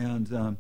And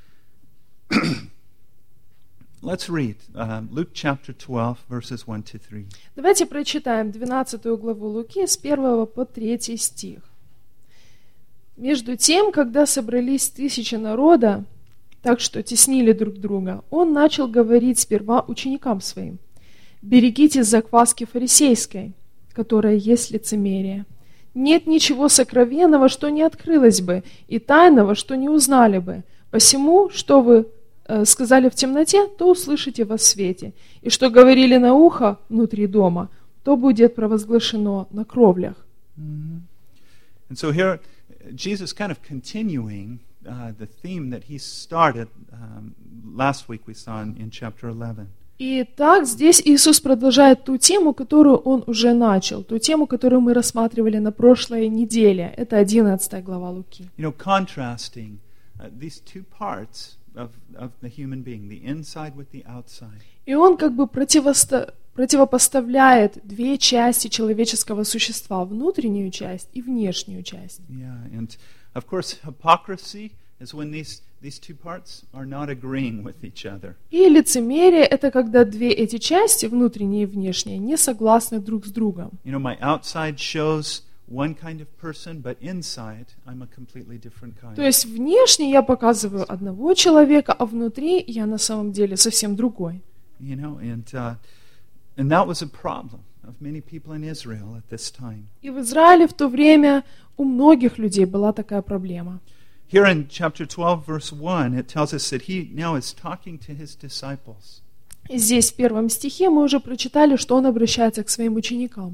let's read Luke chapter 12, verses 1 to 3. Давайте прочитаем 12 главу Луки с 1 по 3 стих. «Между тем, когда собрались тысячи народа, так что теснили друг друга, он начал говорить сперва ученикам своим: «Берегитесь закваски фарисейской, которая есть лицемерие. Нет ничего сокровенного, что не открылось бы, и тайного, что не узнали бы. Посему, что вы сказали в темноте, то услышите во свете, и что говорили на ухо внутри дома, то будет провозглашено на кровлях». And so here, Jesus kind of continuing the theme that he started last week we saw in chapter 11. И так здесь Иисус продолжает ту тему, которую Он уже начал, ту тему, которую мы рассматривали на прошлой неделе. Это 11 глава Луки. Contrasting these two parts of the human being, the inside with the outside. И Он как бы противопоставляет две части человеческого существа, внутреннюю часть и внешнюю часть. Yeah, and of course hypocrisy is when these two parts are not agreeing with each other. И лицемерие — это когда две эти части, внутренняя и внешняя, не согласны друг с другом. My outside shows one kind of person, but inside I'm a completely different kind. То есть внешне я показываю одного человека, а внутри я на самом деле совсем другой. And that was a problem of many people in Israel at this time. И в Израиле в то время у многих людей была такая проблема. Here in chapter 12, verse 1, it tells us that he now is talking to his disciples. И здесь в первом стихе мы уже прочитали, что он обращается к своим ученикам.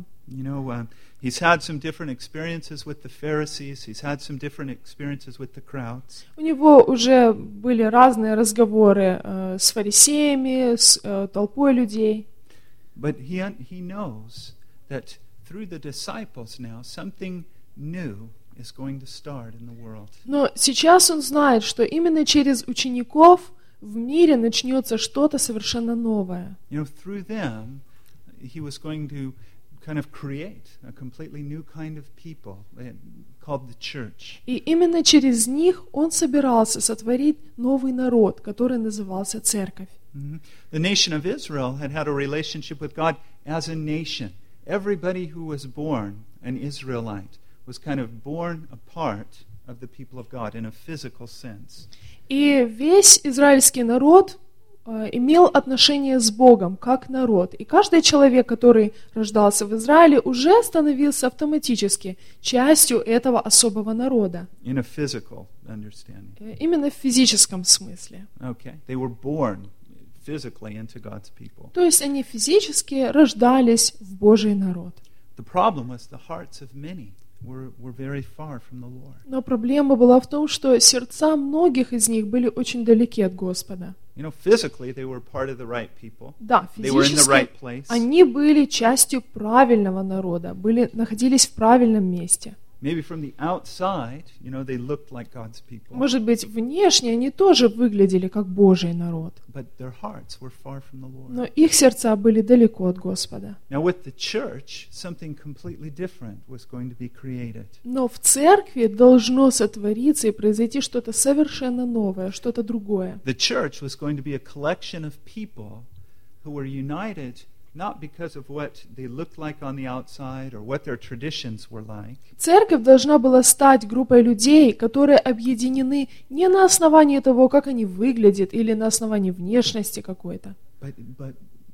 He's had some different experiences with the Pharisees. He's had some different experiences with the crowds. У него уже были разные разговоры с фарисеями, с толпой людей. But he knows that through the disciples now something new is going to start in the world. Но сейчас он знает, что именно через учеников в мире начнется что-то совершенно новое. Through them, he was going to kind of create a completely new kind of people called the church. И именно через них он собирался сотворить новый народ, который назывался церковь. The nation of Israel had had a relationship with God as a nation. Everybody who was born an Israelite was kind of born a part of the people of God in a physical sense. И весь израильский народ имел отношение с Богом как народ. И каждый человек, который рождался в Израиле, уже становился автоматически частью этого особого народа. In a physical understanding. Именно в физическом смысле. Okay. They were born physically into God's people. То есть они физически рождались в Божий народ. The problem was the hearts of many were very far from the Lord. Но проблема была в том, что сердца многих из них были очень далеки от Господа. Physically they were part of the right people. Да, They were in the right физически place. они были частью правильного народа, находились в правильном месте. Maybe from the outside, they looked like God's people. Может быть, внешне они тоже выглядели как Божий народ. But their hearts were far from the Lord. Но их сердца были далеко от Господа. Now with the church, something completely different was going to be created. Но в церкви должно сотвориться и произойти что-то совершенно новое, что-то другое. The church was going to be a collection of people who were united not because of what they looked like on the outside or what their traditions were like. Церковь должна была стать группой людей, которые объединены не на основании того, как они выглядят, или на основании внешности какой-то, But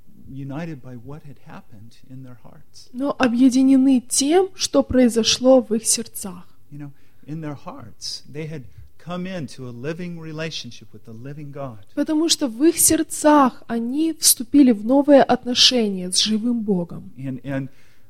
united by what had happened in their hearts. но объединены тем, что произошло в их сердцах. In their hearts, they had come into a living relationship with the living God. Потому что в их сердцах они вступили в новые отношения с живым Богом. And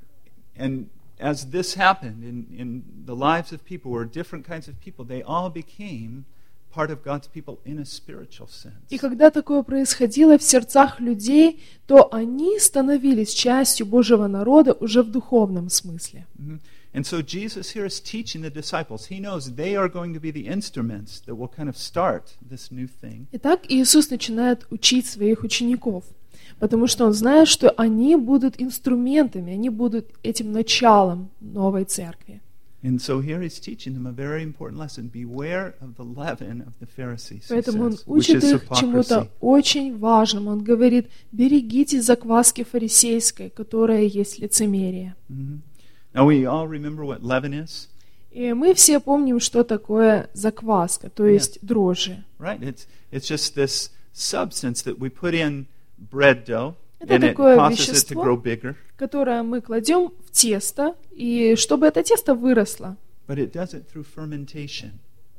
as this happened in the lives of people, or different kinds of people, they all became part of God's people in a spiritual sense. И когда такое происходило в сердцах людей, то они становились частью Божьего народа уже в духовном смысле. And so Jesus here is teaching the disciples. He knows they are going to be the instruments that will kind of start this new thing. Итак, Иисус начинает учить своих учеников, потому что Он знает, что они будут инструментами, они будут этим началом новой церкви. And so here he's teaching them a very important lesson. Beware of the leaven of the Pharisees, he Поэтому он says, which учит is их чему-то hypocrisy. очень важному. Он говорит, берегитесь закваски фарисейской, которая есть лицемерие. Mhm. Now we all remember what leaven is, И мы все помним, что такое закваска, то есть дрожжи. right? It's just this substance that we put in bread dough, Это and it такое causes it to вещество, grow bigger, которое мы кладем в тесто, и чтобы это тесто выросло. but it does it through fermentation.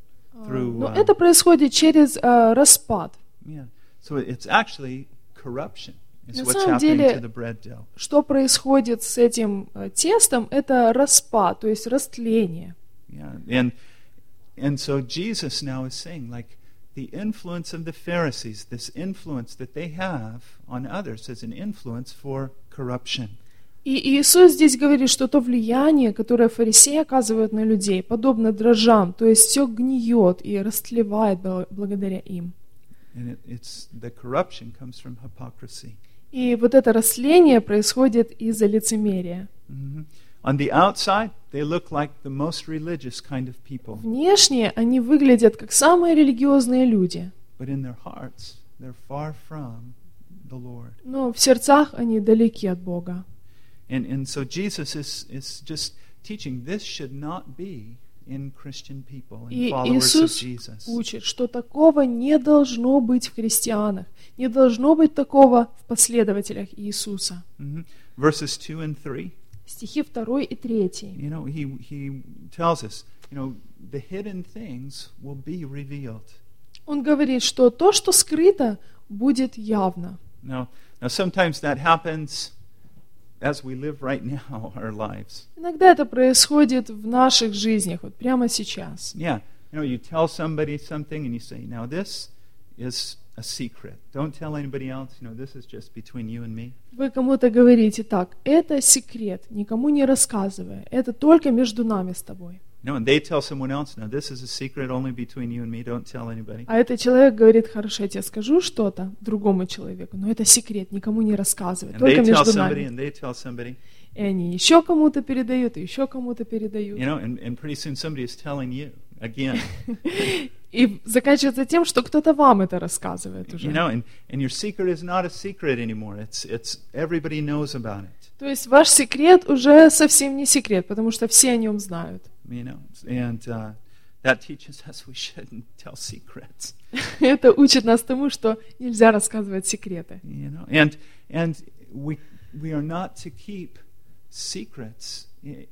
Но это происходит через распад. Yeah. So it's actually corruption. It's На what's самом happening деле, to the bread dough. Что происходит с этим тестом? Это распад, то есть растление. Yeah. And so Jesus now is saying, like, the influence of the Pharisees, this influence that they have on others is an influence for corruption. И Иисус здесь говорит, что то влияние, которое фарисеи оказывают на людей, подобно дрожжам, то есть все гниет и растлевает благодаря им. And it's the corruption comes from hypocrisy. И вот это растление происходит из-за лицемерия. Mhm. On the outside, they look like the most religious kind of people, Внешне они выглядят как самые религиозные люди, but in their hearts, they're far from the Lord. но в сердцах они далеки от Бога. And so Jesus is just teaching this should not be in Christian people and И followers of Иисус Jesus. учит, что такого не должно быть в христианах, не должно быть такого в последователях Иисуса. Mhm. Verses 2 and 3, Стихи 2 и 3. you know, he tells us, you know, the hidden things will be revealed. Он говорит, что то, что скрыто, будет явно. Now sometimes that happens as we live right now, our lives. Иногда это происходит в наших жизнях, вот прямо сейчас. Yeah, you know, you tell somebody something and you say, now this is a secret. Don't tell anybody else. You know, this is just between you and me. Вы кому-то говорите так, это секрет, никому не рассказывай, это только между нами с тобой. You know, and they tell someone else, now this is a secret only between you and me. Don't tell anybody. А этот человек говорит, хорошо, я тебе скажу что-то другому человеку, но это секрет, никому не рассказывай, And только they tell между somebody, нами. and they tell somebody. И они еще кому-то передают, и еще кому-то передают. You know, and pretty soon somebody is telling you again. И заканчивается тем, что кто-то вам это рассказывает уже. You know, and your secret is not a secret anymore. It's everybody knows about it. То есть ваш секрет уже совсем не секрет, потому что все о нем знают. You know, and that teaches us we shouldn't tell secrets. Это учит нас тому, что нельзя рассказывать секреты. You know, and we are not to keep secrets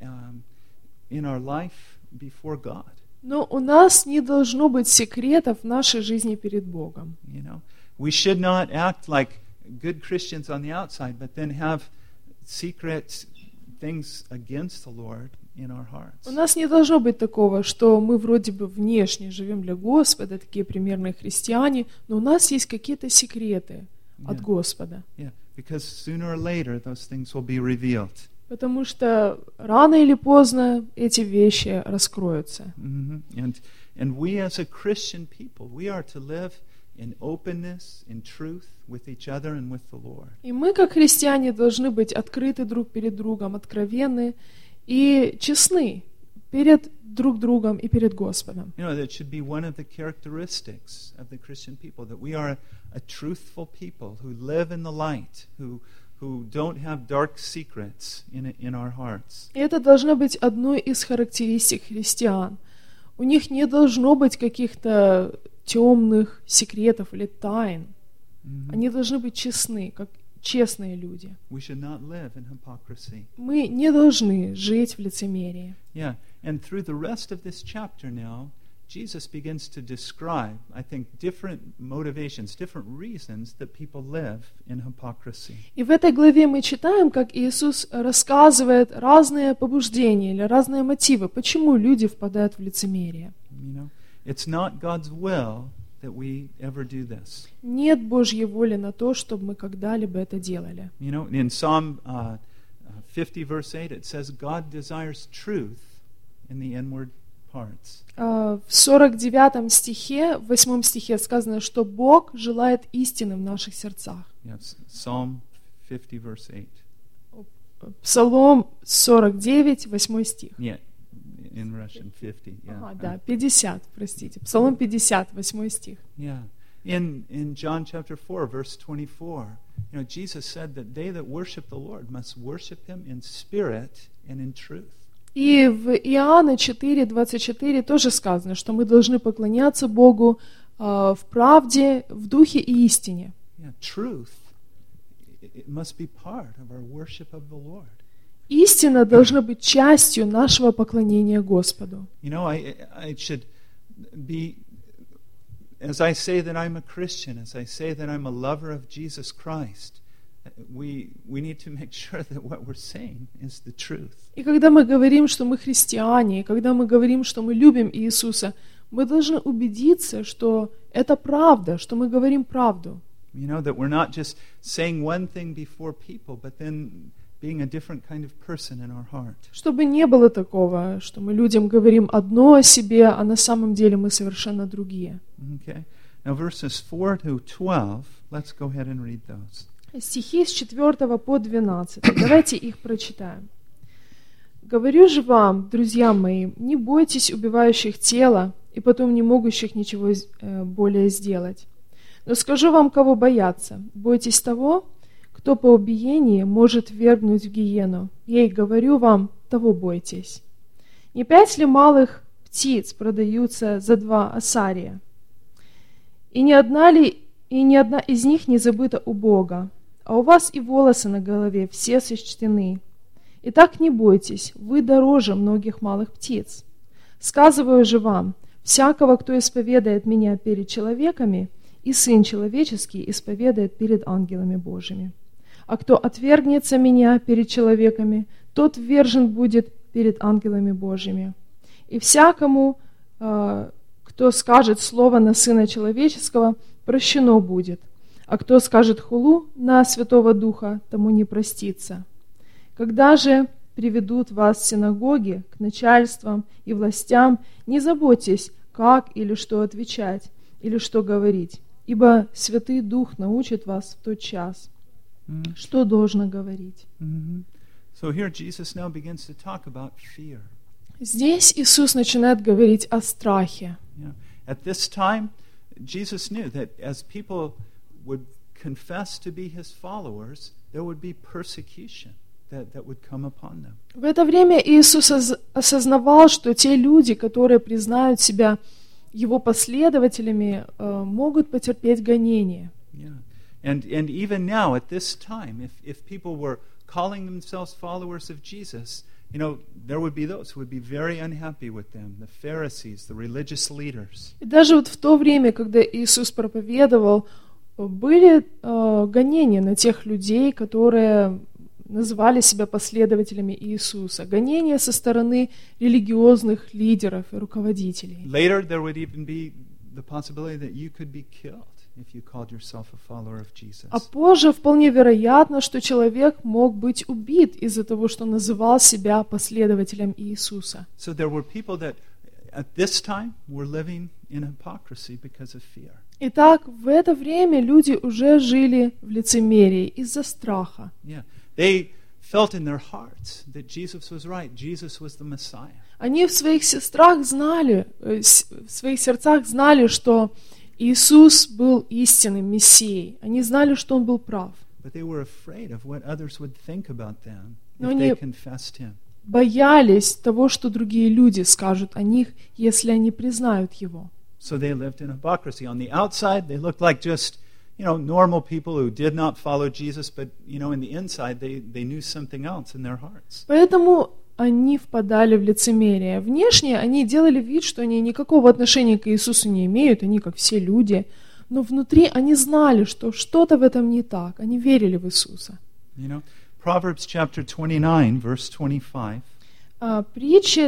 in our life before God. Но у нас не должно быть секретов в нашей жизни перед Богом. You know, we should not act like good Christians on the outside, but then have secret things against the Lord in our hearts. У нас не должно быть такого, что мы вроде бы внешне живем для Господа, такие примерные христиане, но у нас есть какие-то секреты от Yeah. Господа. Yeah, because sooner or later those things will be revealed. Потому что рано или поздно эти вещи раскроются. Mhm. And we as a Christian people, we are to live in openness, in truth with each other and with the Lord. И мы, как христиане, должны быть открыты друг перед другом, откровенны и честны перед друг другом и перед Господом. You know, that should be one of the characteristics of the Christian people, that we are a truthful people who live in the light, who don't have dark secrets in our hearts. И это должно быть одной из характеристик христиан. У них не должно быть каких-то темных секретов или тайн. Они должны быть честны, как честные люди. We should not live in hypocrisy. Мы не должны жить в лицемерии. Yeah, and through the rest of this chapter now, Jesus begins to describe, I think, different motivations, different reasons that people live in hypocrisy. И в этой главе мы читаем, как Иисус рассказывает разные побуждения или разные мотивы, почему люди впадают в лицемерие. You know, it's not God's will that we ever do this. Нет Божьей воли на то, чтобы мы когда-либо это делали. You know, in Psalm 50, verse 8, it says, God desires truth in the inward parts. В 49 стихе, в 8 стихе сказано, что Бог желает истины в наших сердцах. Yes, Psalm 50, verse 8. Псалом 49, 8 стих. Yeah, in Russian, 50. Yeah. Ага, да, 50, простите. Псалом 50, 8 стих. Yeah. In John chapter 4, verse 24, Jesus said that they that worship the Lord must worship Him in spirit and in truth. И в Иоанна 4:24 тоже сказано, что мы должны поклоняться Богу в правде, в духе и истине. Yeah, truth, it must be part of our worship of the Lord. Истина должна быть частью нашего поклонения Господу. I should be, as I say that I'm a Christian, as I say that I'm a lover of Jesus Christ, we need to make sure that what we're saying is the truth. И когда мы говорим, что мы христиане, и когда мы говорим, что мы любим Иисуса, мы должны убедиться, что это правда, что мы говорим правду. That we're not just saying one thing before people, but then being a different kind of person in our heart. Чтобы не было такого, что мы людям говорим одно о себе, а на самом деле мы совершенно другие. Okay. Now verses 4 to 12, let's go ahead and read those. Стихи с 4 по 12. Давайте их прочитаем. «Говорю же вам, друзья мои, не бойтесь убивающих тело и потом не могущих ничего более сделать. Но скажу вам, кого бояться. Бойтесь того, кто по убиении может ввергнуть в гиену. Ей говорю вам, того бойтесь. Не 5 ли малых птиц продаются за 2 осария? И ни одна из них не забыта у Бога, а у вас и волосы на голове все сочтены. Итак, не бойтесь, вы дороже многих малых птиц. Сказываю же вам, всякого, кто исповедает меня перед человеками, и Сын Человеческий исповедает перед ангелами Божьими. А кто отвергнется меня перед человеками, тот ввержен будет перед ангелами Божьими. И всякому, кто скажет слово на Сына Человеческого, прощено будет, а кто скажет хулу на Святого Духа, тому не простится. Когда же приведут вас в синагоги к начальствам и властям, не заботьтесь, как или что отвечать, или что говорить, ибо Святый Дух научит вас в тот час, что должно говорить». So here Jesus now begins to talk about fear. Здесь Иисус начинает говорить о страхе. At this time, Jesus knew that as people would confess to be His followers, there would be persecution that would come upon them. В это время Иисус осознавал, что те люди, которые признают себя Его последователями, могут потерпеть гонение. And even now, at this time, if people were calling themselves followers of Jesus, there would be those who would be very unhappy with them, the Pharisees, the religious leaders. И даже вот в то время, когда Иисус проповедовал, были гонения на тех людей, которые называли себя последователями Иисуса. Гонения со стороны религиозных лидеров и руководителей. Later, there would even be the possibility that you could be killed if you called yourself a follower of Jesus. А позже вполне вероятно, что человек мог быть убит из-за того, что называл себя последователем Иисуса. So there were people that at this time were living in hypocrisy because of fear. Итак, в это время люди уже жили в лицемерии из-за страха. Yeah. They felt in their hearts that Jesus was right. Jesus was the Messiah. Они в своих сердцах знали, что Иисус был истинным Мессией. Они знали, что Он был прав. But they were afraid of what others would think about them Но if они they confessed Him. боялись того, что другие люди скажут о них, если они признают Его. So they lived in hypocrisy. On the outside, they looked like just, normal people who did not follow Jesus, but, in the inside, they knew something else in their hearts. Поэтому они впадали в лицемерие. Внешне они делали вид, что они никакого отношения к Иисусу не имеют, они как все люди. Но внутри они знали, что что-то в этом не так. Они верили в Иисуса. Proverbs chapter 29, verse 25. Притча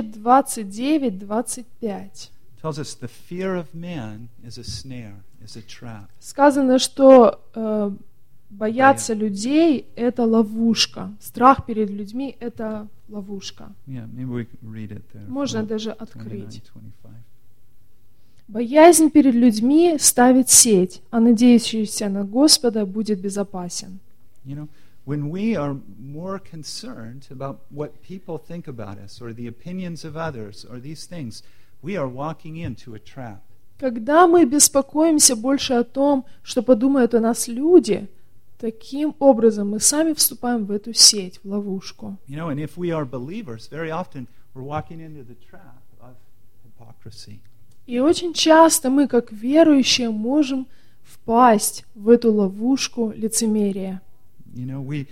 29:25. Tells us the fear of man is a snare, is a trap. Сказано, что бояться людей — это ловушка. Страх перед людьми — это ловушка. Yeah, maybe we can read it there. Можно даже открыть. 29:25. Боязнь перед людьми ставит сеть, а надеющийся на Господа будет безопасен. when we are more concerned about what people think about us or the opinions of others or these things, we are walking into a trap. Когда мы беспокоимся больше о том, что подумают о нас люди, таким образом мы сами вступаем в эту сеть, в ловушку. You know, and if we are believers, very often we're walking into the trap of hypocrisy. И очень часто мы, как верующие, можем впасть в эту ловушку лицемерия. You know, we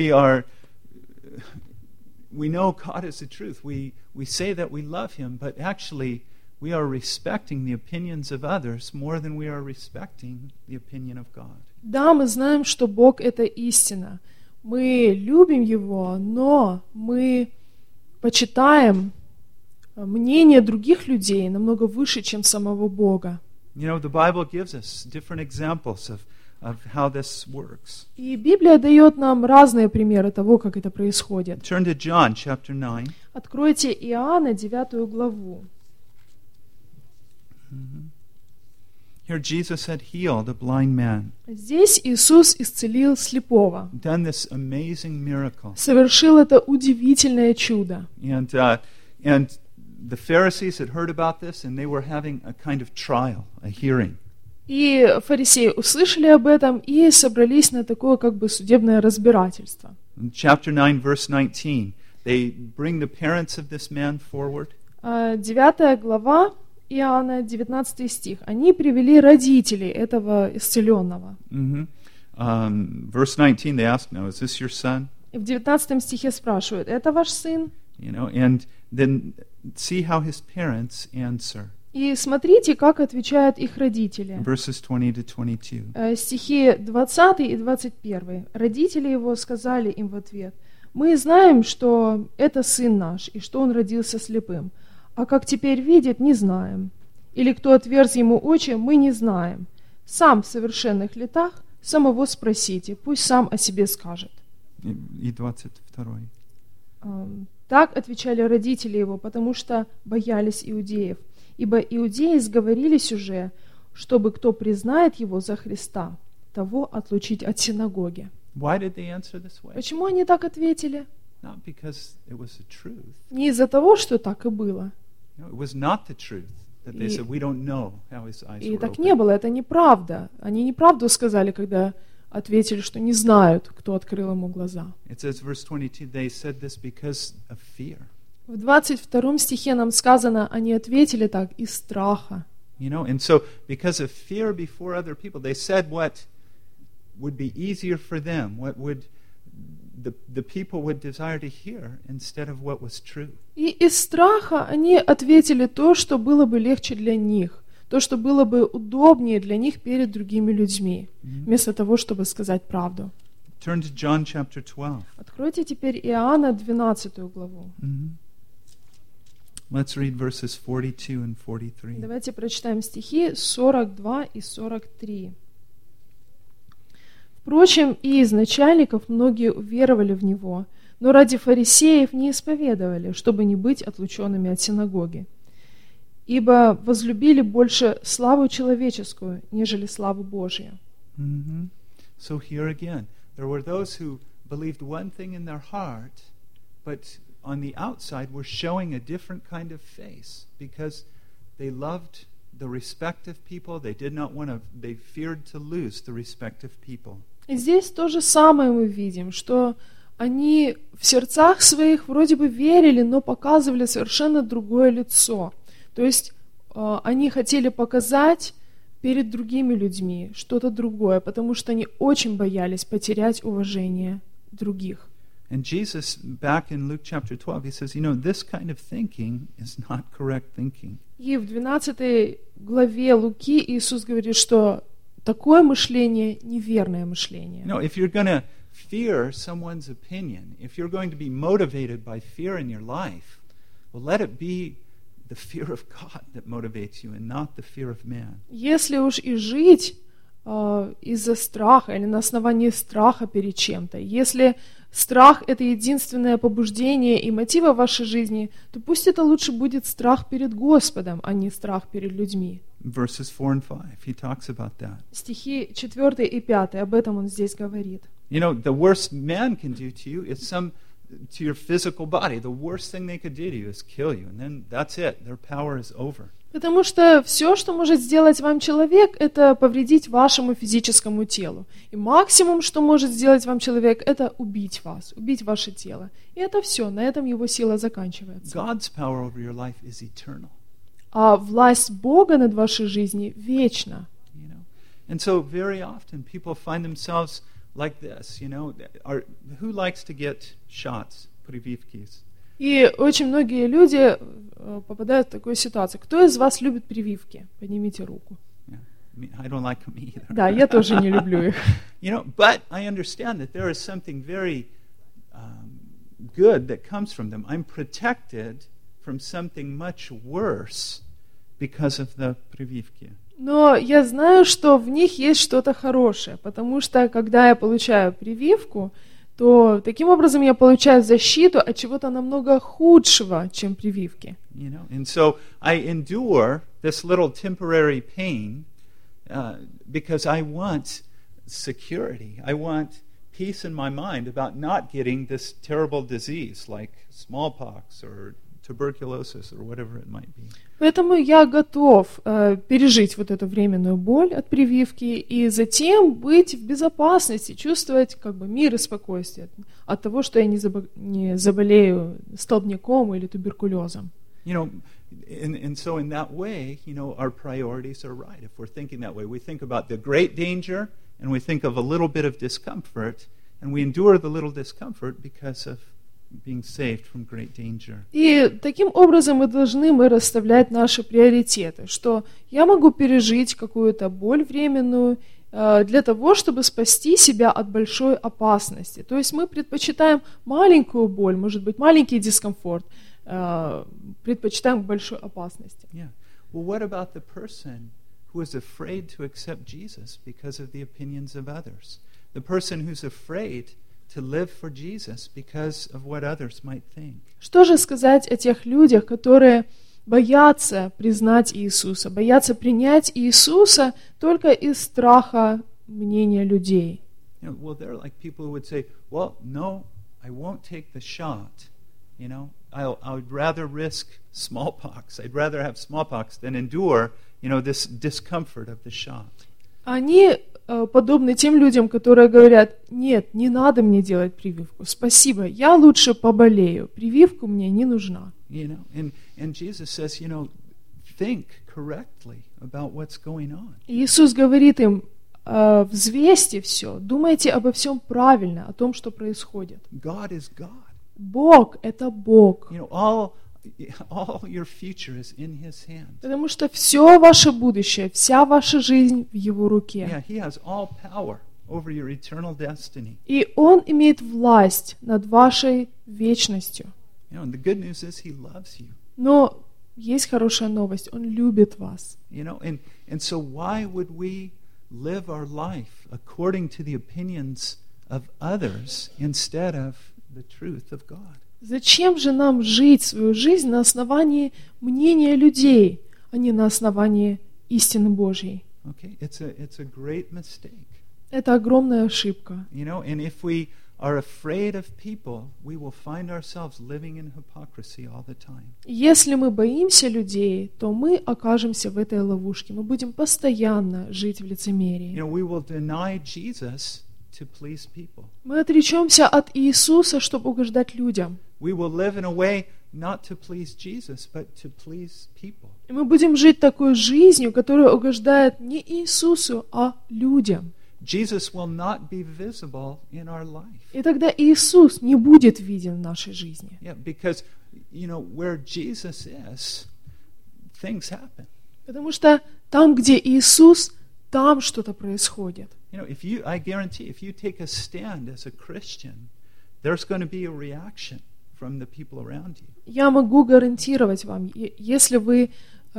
know God is the truth. We say that we love Him, but actually we are respecting the opinions of others more than we are respecting the opinion of God. Да, мы знаем, что Бог — это истина. Мы любим Его, но мы почитаем мнение других людей намного выше, чем самого Бога. You know, the Bible gives us different examples of how this works. И Библия дает нам разные примеры того, как это происходит. Turn to John chapter 9. Откройте Иоанна 9 главу. Here Jesus had healed a blind man, Здесь Иисус исцелил слепого, done this amazing miracle. совершил это удивительное чудо. And the Pharisees had heard about this, and they were having a kind of trial, a hearing. И фарисеи услышали об этом и собрались на такое как бы судебное разбирательство. In chapter 9, verse 19, they bring the parents of this man forward. 9 глава, Иоанна, 19 стих. Они привели родителей этого исцеленного. Verse 19, they ask, "Now, is this your son?" И в 19 стихе спрашивают: «Это ваш сын?» You know, and then see how his parents answer. И смотрите, как отвечают их родители. Verses 20 to 22. Стихи 20 и 21. Родители его сказали им в ответ: «Мы знаем, что это сын наш, и что он родился слепым. А как теперь видит, не знаем. Или кто отверз ему очи, мы не знаем. Сам в совершенных летах, самого спросите, пусть сам о себе скажет». И 22. Так отвечали родители его, потому что боялись иудеев. Ибо иудеи сговорились уже, чтобы кто признает его за Христа, того отлучить от синагоги. Why did they answer this way? Почему они так ответили? Not because it was the truth. Не из-за того, что так и было. No, it was not the truth that they said, "We don't know how his eyes И were так opened." не было, это неправда. Они неправду сказали, когда ответили, что не знают, кто открыл ему глаза. It says, verse 22, they said this because of fear. В 22 стихе нам сказано, они ответили так из страха. You know, and so because of fear before other people, they said what would be easier for them, what would the people would desire to hear instead of what was true. И из страха они ответили то, что было бы легче для них, то, что было бы удобнее для них перед другими людьми, вместо того, чтобы сказать правду. Turn to John chapter 12. Откройте теперь Иоанна 12 главу. Let's read verses 42 and 43. Давайте прочитаем стихи 42 и 43. Впрочем, и из начальников многие уверовали в него, но ради фарисеев не исповедовали, чтобы не быть отлученными от синагоги. Ибо возлюбили больше славу человеческую, нежели славу Божию. So here again, there were those who believed one thing in their heart, but on the outside were showing a different kind of face because they loved the respect of people. They feared to lose the respect of people. И здесь то же самое мы видим, что они в сердцах своих вроде бы верили, но показывали совершенно другое лицо. То есть они хотели показать перед другими людьми что-то другое, потому что они очень боялись потерять уважение других. And Jesus, back in Luke chapter 12, he says, this kind of thinking is not correct thinking. И в 12 главе Луки Иисус говорит, что такое мышление неверное мышление. If you're going to fear someone's opinion, if you're going to be motivated by fear in your life, well, let it be the fear of God that motivates you and not the fear of man. Если уж и жить из-за страха или на основании страха перед чем-то, если страх — это единственное побуждение и мотив вашей жизни, то пусть это лучше будет страх перед Господом, а не страх перед людьми. Verses 4 and 5, he talks about that. Стихи 4 и 5, об этом он здесь говорит. You know, the worst man can do to you is to your physical body. The worst thing they could do to you is kill you. And then that's it. Their power is over. Потому что все, что может сделать вам человек, это повредить вашему физическому телу. И максимум, что может сделать вам человек, это убить вас, убить ваше тело. И это все, на этом его сила заканчивается. God's power over your life is eternal. А власть Бога над вашей жизнью вечна. You know? And so very often people find themselves like this, you know, who likes to get shots, прививки? И очень многие люди попадают в такую ситуацию. Кто из вас любит прививки? Поднимите руку. Yeah. I don't like them either. Да, я тоже не люблю их. You know, but I understand that there is something very good that comes from them. I'm protected from something much worse because of the прививки. Но я знаю, что в них есть что-то хорошее, потому что когда я получаю прививку, то таким образом я получаю защиту от чего-то намного худшего, чем прививки. You know, and so I endure this little temporary pain because I want security. I want peace in my mind about not getting this terrible disease like smallpox or tuberculosis or whatever it might be. Поэтому я готов пережить вот эту временную боль от прививки и затем быть в безопасности, чувствовать как бы мир и спокойствие от того, что я не заболею столбняком или туберкулезом. You know, and so in that way, you know, our priorities are right. If we're thinking that way, we think about the great danger and we think of a little bit of discomfort, and we endure the little discomfort because of being saved from great danger. И таким образом мы должны расставлять наши приоритеты, что я могу пережить какую-то боль временную для того, чтобы спасти себя от большой опасности. То есть мы предпочитаем маленькую боль, может быть, маленький дискомфорт, предпочитаем большой опасности. Yeah. Well, what about the person who is afraid to accept Jesus because of the opinions of others? The person who's afraid to live for Jesus because of what others might think. Что же сказать о тех людях, которые боятся признать Иисуса, боятся принять Иисуса только из страха мнения людей? You know, well, they're like people who would say, "Well, no, I won't take the shot. You know, I would rather risk smallpox. I'd rather have smallpox than endure, you know, this discomfort of the shot." Они подобны тем людям, которые говорят: нет, не надо мне делать прививку, спасибо, я лучше поболею, прививка мне не нужна. You know, and Jesus says, you know, think correctly about what's going on. Иисус говорит им: взвесьте все, думайте обо всем правильно, о том, что происходит. God is God. Бог — это Бог. You know, all your future is in His hand. Потому что все ваше будущее, вся ваша жизнь в Его руке. Yeah, He has all power over your eternal destiny. И Он имеет власть над вашей вечностью. You know, and the good news is He loves you. Но есть хорошая новость: Он любит вас. You know, and so why would we live our life according to the opinions of others instead of the truth of God? Зачем же нам жить свою жизнь на основании мнения людей, а не на основании истины Божьей? Okay, it's a great mistake. Это огромная ошибка. You know, and if we are afraid of people, we will find ourselves living in hypocrisy all the time. Если мы боимся людей, то мы окажемся в этой ловушке. Мы будем постоянно жить в лицемерии. You know, we will deny Jesus to please people. Мы отречемся от Иисуса, чтобы угождать людям. We will live in a way not to please Jesus, but to please people. И мы будем жить такой жизнью, которая угождает не Иисусу, а людям. Jesus will not be visible in our life. И тогда Иисус не будет виден в нашей жизни. Yeah, because, you know, where Jesus is, things happen. Потому что там, где Иисус, там что-то происходит. You know, I guarantee, if you take a stand as a Christian, there's going to be a reaction from the people around you. Я могу гарантировать вам, если вы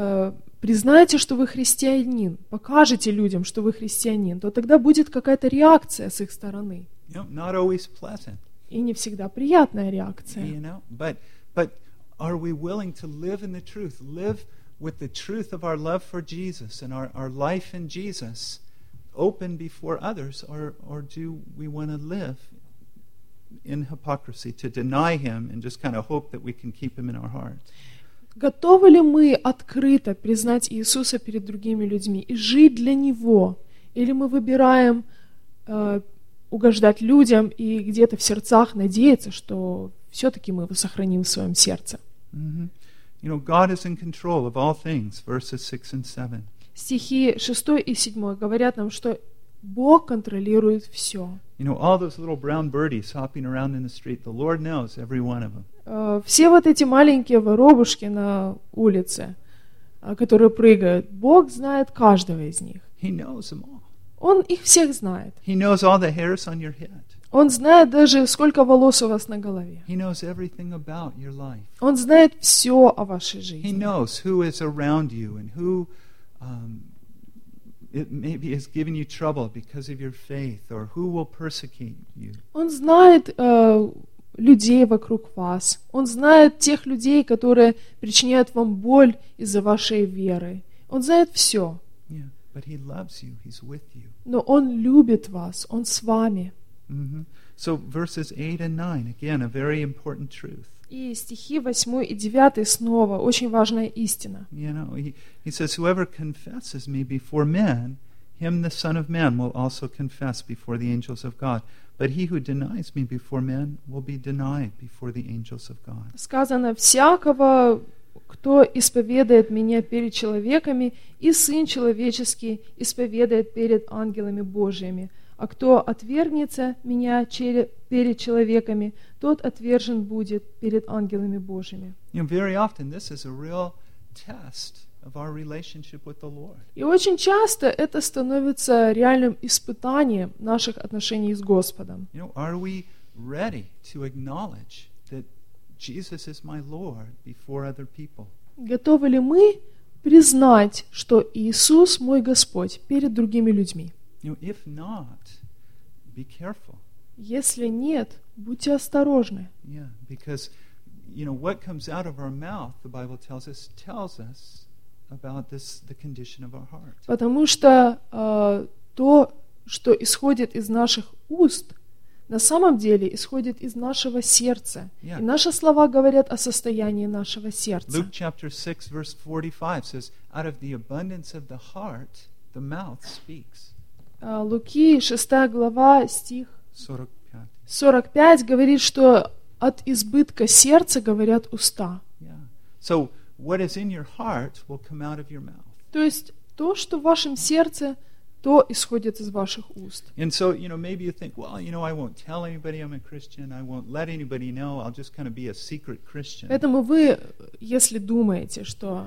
признаете, что вы христианин, покажете людям, что вы христианин, то тогда будет какая-то реакция с их стороны. You know, not always pleasant. И не всегда приятная реакция. You know, but are we willing to live in the truth, live with the truth of our love for Jesus and our life in Jesus open before others, or do we want to live in hypocrisy, to deny him and just kind of hope that we can keep him in our heart? Готовы ли мы открыто признать Иисуса перед другими людьми и жить для Него? Или мы выбираем угождать людям и где-то в сердцах надеяться, что все-таки мы его сохраним в своем сердце? Mm-hmm. You know, God is in control of all things, verses 6 and 7. Стихи 6 и 7 говорят нам, что Бог контролирует все. You know, all those little brown birdies hopping around in the street, the Lord knows every one of them. Все вот эти маленькие воробушки на улице, которые прыгают, Бог знает каждого из них. He knows them all. Он их всех знает. He knows all the hairs on your head. Он знает даже, сколько волос у вас на голове. He knows everything about your life. Он знает все о вашей He жизни. knows who is around you and who it maybe has given you trouble because of your faith, or who will persecute you. Он знает людей вокруг вас. Он знает тех людей, которые причиняют вам боль из-за вашей веры. Он знает все. Yeah, but he loves you. He's with you. Но Он любит вас. Он с вами. Mm-hmm. So verses 8 and 9, again, a very important truth. И стихи 8 и 9 снова очень важная истина. You know, he says, whoever confesses me before men, him the Son of Man will also confess before the angels of God. But he who denies me before men will be denied before the angels of God. Сказано: всякого, кто исповедает меня перед человеками, и Сын Человеческий исповедает перед ангелами Божьими. А кто отвергнется меня перед человеками, тот отвержен будет перед ангелами Божьими. You know, very often this is a real test of our relationship with the Lord. И очень часто это становится реальным испытанием наших отношений с Господом. You know, are we ready to acknowledge that Jesus is my Lord before other people? Готовы ли мы признать, что Иисус мой Господь перед другими людьми? You know, if not, be careful. Если нет, будьте осторожны. Yeah, because you know what comes out of our mouth, the Bible tells us about this, the condition of our heart. Потому что то, что исходит из наших уст, на самом деле исходит из нашего сердца. Yeah. И наши слова говорят о состоянии нашего сердца. Luke chapter 6 verse 45 says, out of the abundance of the heart, the mouth speaks. Луки 6 глава, стих 45. 45 говорит, что от избытка сердца говорят уста. Yeah. So what is in your heart will come out of your mouth. То есть то, что в вашем сердце, то исходит из ваших уст. And so, you know, maybe you think, well, you know, I won't tell anybody I'm a Christian. I won't let anybody know. I'll just kind of be a secret Christian. Поэтому вы, если думаете, что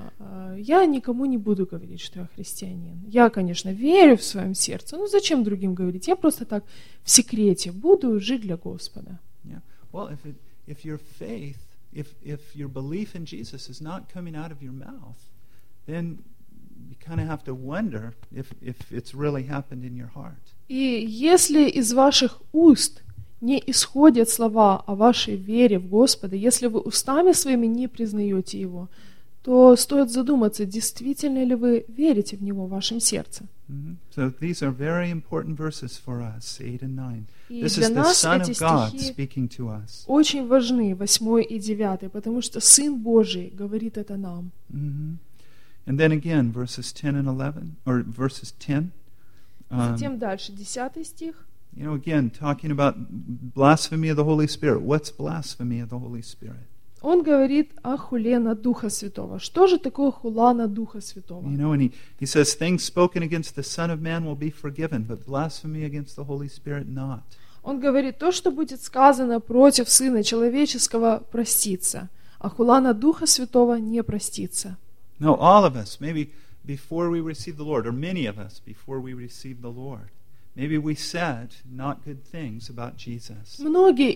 я никому не буду говорить, что я христианин, я, конечно, верю в своем сердце, но зачем другим говорить? Я просто так в секрете буду жить для Господа. Yeah. Well, if your faith, if your belief in Jesus is not coming out of your mouth, then you kind of have to wonder if it's really happened in your heart. И если из ваших уст не исходят слова о вашей вере в Господа, если вы устами своими не признаете Его, то стоит задуматься, действительно ли вы верите в Него в вашем сердце. Mm-hmm. So these are very important verses for us, 8 and 9. И This для is the нас Son эти of God стихи speaking to us. очень важны, 8 и 9, потому что Сын Божий говорит это нам. Mm-hmm. And then again, verses 10 and 11, or verses 10. Затем дальше, 10 стих. You know, again, talking about blasphemy of the Holy Spirit. What's blasphemy of the Holy Spirit? Он говорит о хуле на Духа Святого. Что же такое хула на Духа Святого? You know, and he says, things spoken against the Son of Man will be forgiven, but blasphemy against the Holy Spirit not. Он говорит, то, что будет сказано против Сына Человеческого, простится, а хула на Духа Святого не простится. No, all of us, maybe before we receive the Lord, or many of us before we receive the Lord, maybe we said not good things about Jesus. Многие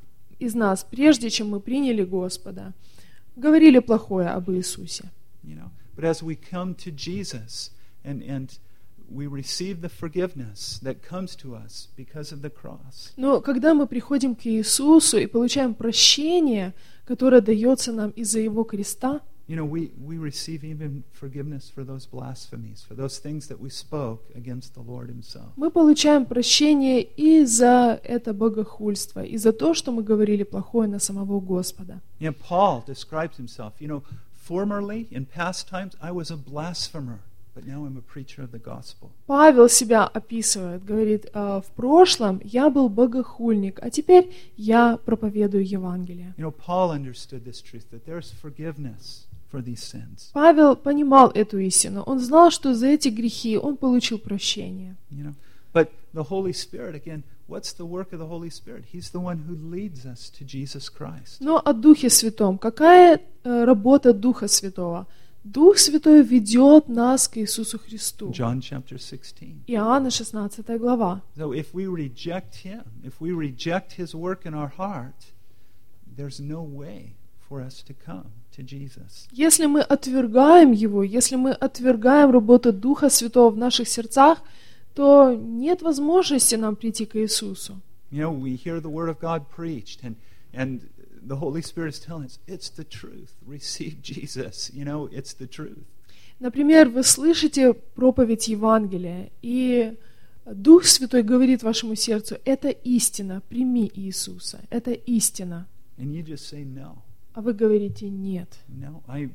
из нас, прежде чем мы приняли Господа, говорили плохое об Иисусе. You know, but as we come to Jesus and we receive the forgiveness that comes to us because of the cross. Но когда мы приходим к Иисусу и получаем прощение, которое дается нам из-за Его креста, You know, we receive even forgiveness for those blasphemies, for those things that we spoke against the Lord Himself. Мы получаем прощение и за это богохульство, и за то, что мы говорили плохое на самого Господа. You know, Paul describes himself, you know, formerly, in past times, I was a blasphemer, but now I'm a preacher of the gospel. Павел себя описывает, говорит, в прошлом я был богохульник, а теперь я проповедую Евангелие. You know, Paul understood this truth, that there's forgiveness for these sins. Павел понимал эту истину. Он знал, что за эти грехи он получил прощение. You know, but the Holy Spirit, again, what's the work of the Holy Spirit? He's the one who leads us to Jesus Christ. Но о Духе Святом. Какая работа Духа Святого? Дух Святой ведет нас к Иисусу Христу. John chapter 16. Иоанна 16 глава. So if we reject Him, if we reject His work in our heart, there's no way for us to come to Jesus. Если мы отвергаем Его, если мы отвергаем работу Духа Святого в наших сердцах, то нет возможности нам прийти к Иисусу. You know, we hear the Word of God preached, and the Holy Spirit is telling us, it's the truth. Receive Jesus. You know, it's the truth. Например, вы слышите проповедь Евангелия, и Дух Святой говорит вашему сердцу, это истина, прими Иисуса, это истина. And you just say no. А вы говорите нет. No, I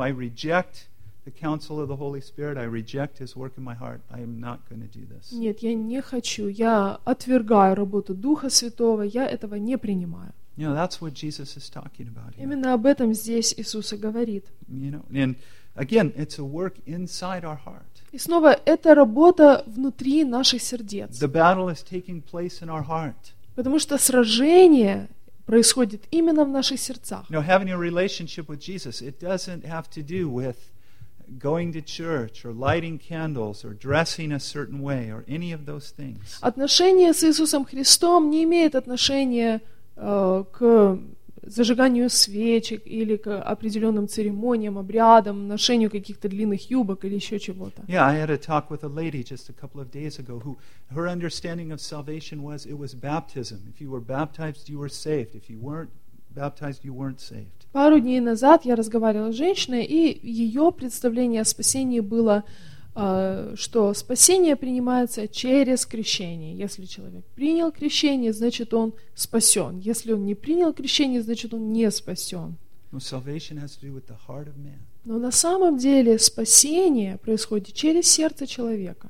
reject the counsel of the Holy Spirit. I reject His work in my heart. I am not going to do this. Нет, я не хочу, я отвергаю работу Духа Святого, я этого не принимаю. You know, that's what Jesus is talking about here. Именно об этом здесь Иисус и говорит. You know, and again, it's a work inside our heart. И снова, это работа внутри наших сердец. The battle is taking place in our heart. Потому что сражение происходит именно в наших сердцах. You know, having a relationship with Jesus, it doesn't have to do with going to church or lighting candles or dressing a certain way or any of those things. Отношение с Иисусом Христом не имеет отношения к зажиганию свечек или к определенным церемониям, обрядам, ношению каких-то длинных юбок или еще чего-то. Yeah, I had a talk with a lady just a couple of days ago who her understanding of salvation was it was baptism. If you were baptized, you were saved. If you weren't baptized, you weren't saved. Пару дней назад я разговаривала с женщиной, и ее представление о спасении было, что спасение принимается через крещение. Если человек принял крещение, значит он спасен. Если он не принял крещение, значит он не спасен. Но на самом деле спасение происходит через сердце человека.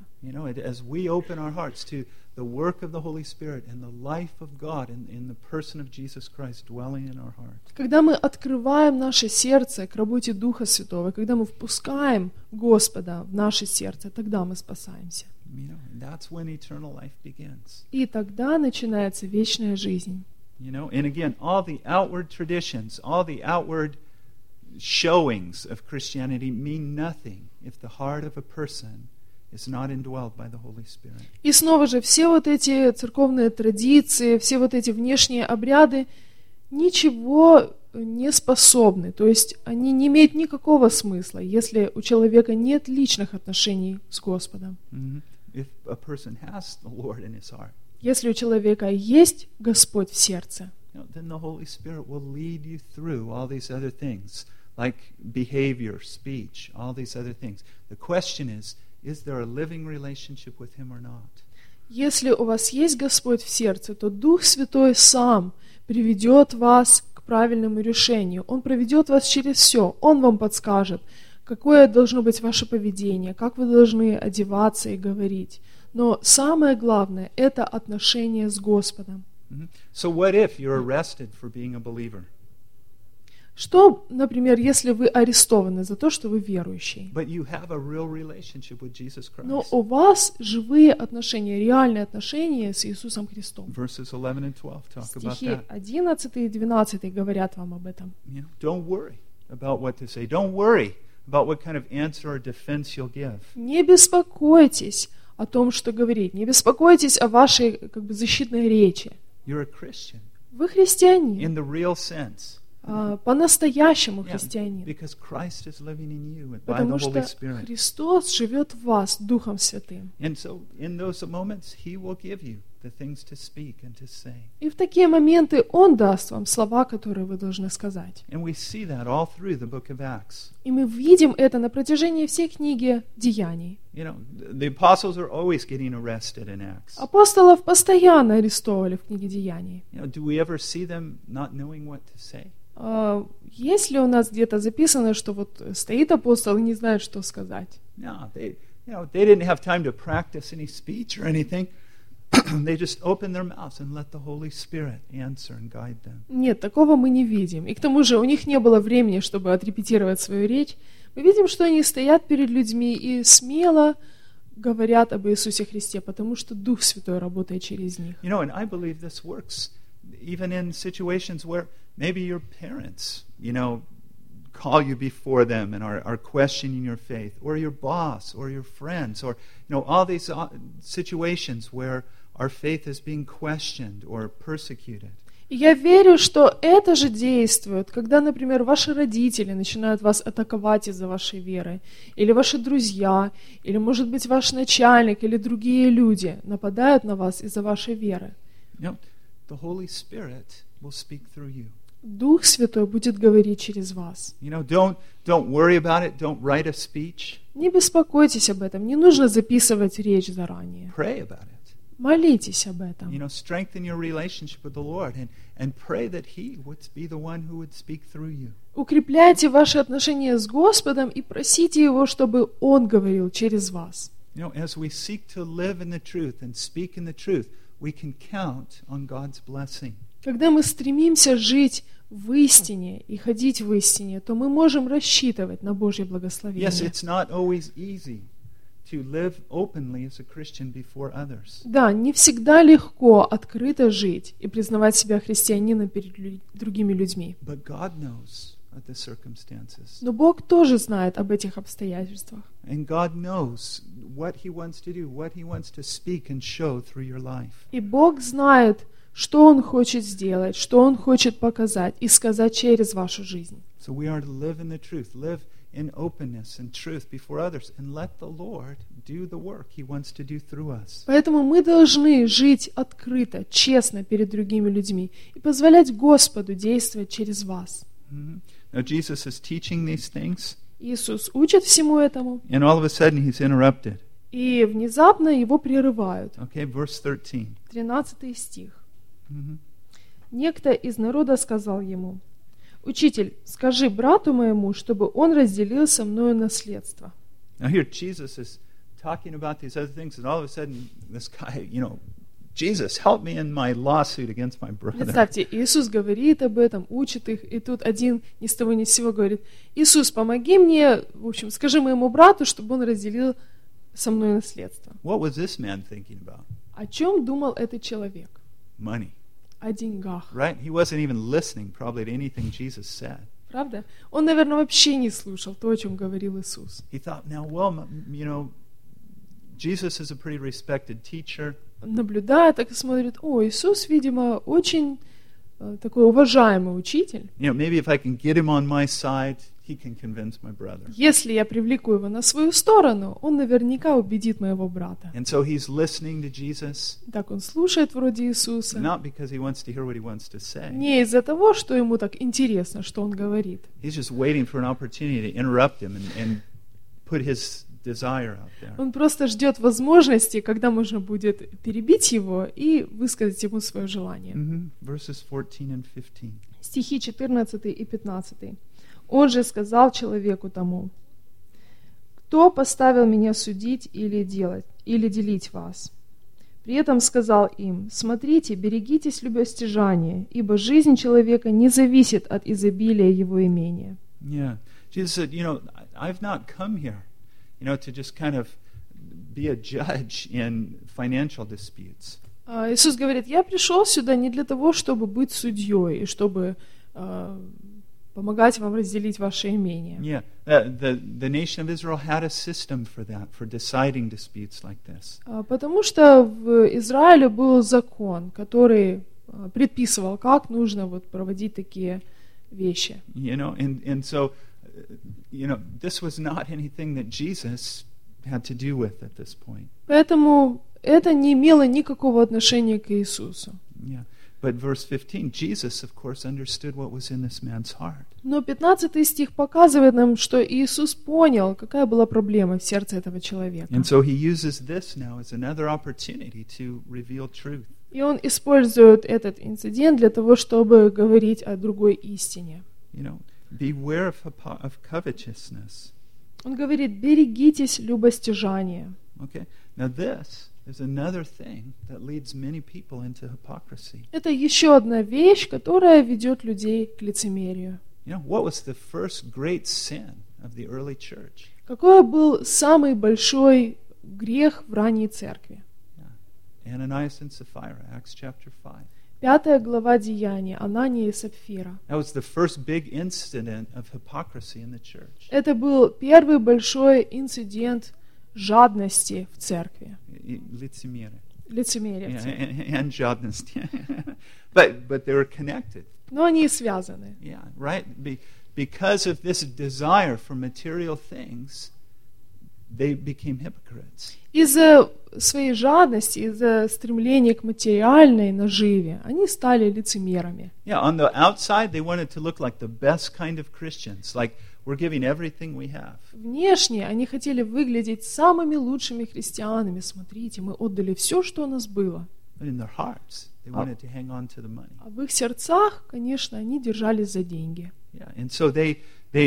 The work of the Holy Spirit and the life of God in the person of Jesus Christ dwelling in our heart. Когда мы открываем наше сердце к работе Духа Святого, когда мы впускаем Господа в наше сердце, тогда мы спасаемся. You know, that's when eternal life begins. И тогда начинается вечная жизнь. You know, and again, all the outward traditions, all the outward showings of Christianity mean nothing if the heart of a person is not indwelled by the Holy Spirit. И снова же, все вот эти церковные традиции, все вот эти внешние обряды ничего не способны. То есть они не имеют никакого смысла, если у человека нет личных отношений с Господом. If a person has the Lord in his heart, если у человека есть Господь в сердце, then the Holy Spirit will lead you through all these other things, like behavior, speech, all these other things. The question is there a living relationship with Him or not? Если у вас есть Господь в сердце, то Дух Святой сам приведет вас к правильному решению. Он проведет вас через все. Он вам подскажет, какое должно быть ваше поведение, как вы должны одеваться и говорить. Но самое главное – это отношение с Господом. So what if you're arrested for being a believer? Что, например, если вы арестованы за то, что вы верующий, но у вас живые отношения, реальные отношения с Иисусом Христом? Стихи 11 и 12 говорят вам об этом. Не беспокойтесь о том, что говорить. Не беспокойтесь о вашей защитной речи. Вы христианин. По-настоящему христианин. Потому что Христос живет в вас Духом Святым. the things to speak and to say. И в такие моменты Он даст вам слова, которые вы должны сказать. And we see that all through the book of Acts. И мы видим это на протяжении всей книги Деяний. You know, the apostles are always getting arrested in Acts. Апостолов постоянно арестовывали в книге Деяний. You know, do we ever see them not knowing what to say? Есть ли у нас где-то записано, что вот стоит апостол и не знает, что сказать? No, they didn't have time to practice any speech or anything. They just opened their mouths and let the Holy Spirit answer and guide them. Нет, такого мы не видим. И к тому же у них не было времени, чтобы отрепетировать свою речь. Мы видим, что они стоят перед людьми и смело говорят об Иисусе Христе, потому что Дух Святой работает через них. You know, and I believe this works even in situations where maybe your parents, call you before them and are questioning your faith, or your boss, or your friends, or, all these situations where our faith is being questioned or persecuted. И я верю, что это же действует, когда, например, ваши родители начинают вас атаковать из-за вашей веры, или ваши друзья, или, может быть, ваш начальник, или другие люди нападают на вас из-за вашей веры. The Holy Spirit will speak through you. Дух Святой будет говорить через вас. Don't worry about it. Don't write a speech. Не беспокойтесь об этом. Не нужно записывать речь заранее. Pray about it. Молитесь об этом. Strengthen your relationship with the Lord and pray that He would be the one who would speak through you. Укрепляйте ваши отношения с Господом и просите Его, чтобы Он говорил через вас. As we seek to live in the truth and speak in the truth, we can count on God's blessing. Когда мы стремимся жить в истине и ходить в истине, то мы можем рассчитывать на Божье благословение. Yes, it's not always easy to live openly as a Christian before others. Да, не всегда легко открыто жить и признавать себя христианином перед другими людьми. But God knows of the circumstances. Но Бог тоже знает об этих обстоятельствах. And God knows what He wants to do, what He wants to speak and show through your life. И Бог знает, что Он хочет сделать, что Он хочет показать и сказать через вашу жизнь. So we are to live in the truth, live in openness and truth before others, and let the Lord do the work He wants to do through us. Поэтому мы должны жить открыто, честно перед другими людьми и позволять Господу действовать через вас. Now Jesus is teaching these things. Иисус учит всему этому. And all of a sudden He's interrupted. И внезапно Его прерывают. Okay, verse 13. 13 стих. Некто из народа сказал Ему: «Учитель, скажи брату моему, чтобы он разделил со мною наследство». Now here Jesus is talking about these other things, and all of a sudden this guy, Jesus, help me in my lawsuit against my brother. Представьте, Иисус говорит об этом, учит их, и тут один ни с того ни с сего говорит: «Иисус, помоги мне, в общем, скажи моему брату, чтобы он разделил со мной наследство». What was this man thinking about? О чем думал этот человек? Money. О деньгах. Right? He wasn't even listening probably to anything Jesus said. Правда? Он, наверное, вообще не слушал то, о чем говорил Иисус. He thought, now, Jesus is a pretty respected teacher. Наблюдая, так и смотрит: о, Иисус, видимо, очень такой уважаемый учитель. Maybe if I can get him on my side, he can convince my brother. Если я привлеку его на свою сторону, он наверняка убедит моего брата. And so he's listening to Jesus. Так он слушает вроде Иисуса. Not because he wants to hear what he wants to say. Не из-за того, что ему так интересно, что он говорит. He's just waiting for an opportunity to interrupt him and put his desire out there. Он просто ждет возможности, когда можно будет перебить его и высказать ему свое желание. Verses 14 and 15. Стихи 14 и 15. Он же сказал человеку тому: «Кто поставил меня судить или делить вас?» При этом сказал им: «Смотрите, берегитесь любостяжания, ибо жизнь человека не зависит от изобилия его имения». Yeah. Jesus said, I've not come here, to just kind of be a judge in financial disputes. Иисус говорит: «Я пришел сюда не для того, чтобы быть судьей и чтобы помогать вам разделить ваше имение». Yeah, the nation of Israel had a system for that, for deciding disputes like this. Потому что в Израиле был закон, который предписывал, как нужно проводить такие вещи. And so, this was not anything that Jesus had to do with at this point. Поэтому это не имело никакого отношения к Иисусу. Yeah. But verse 15, Jesus, of course, understood what was in this man's heart. Но 15 стих показывает нам, что Иисус понял, какая была проблема в сердце этого человека. And so he uses this now as another opportunity to reveal truth. И он использует этот инцидент для того, чтобы говорить о другой истине. You know, beware of covetousness. Он говорит: берегитесь любостяжания. Okay? Now this is another thing that leads many people into hypocrisy. Это еще одна вещь, которая ведет людей к лицемерию. You know, what was the first great sin of the early church? Какой был самый большой грех в ранней церкви? Ananias and Sapphira, Acts chapter 5. 5 глава Деяний, Анания и Сапфира. That was the first big incident of hypocrisy in the church. Это был первый большой инцидент жадности в церкви. Лицемерие. Лицемерие в церкви. And жадность. But they were connected. Но они связаны. Yeah, right? Because of this desire for material things, they became hypocrites. Из-за своей жадности, из-за стремления к материальной наживе, они стали лицемерами. Yeah, on the outside, they wanted to look like the best kind of Christians, like we're giving everything we have. Внешне они хотели выглядеть самыми лучшими христианами. Смотрите, мы отдали все, что у нас было. But in their hearts, they wanted to hang on to the money. А в их сердцах, конечно, они держались за деньги. Yeah, and so they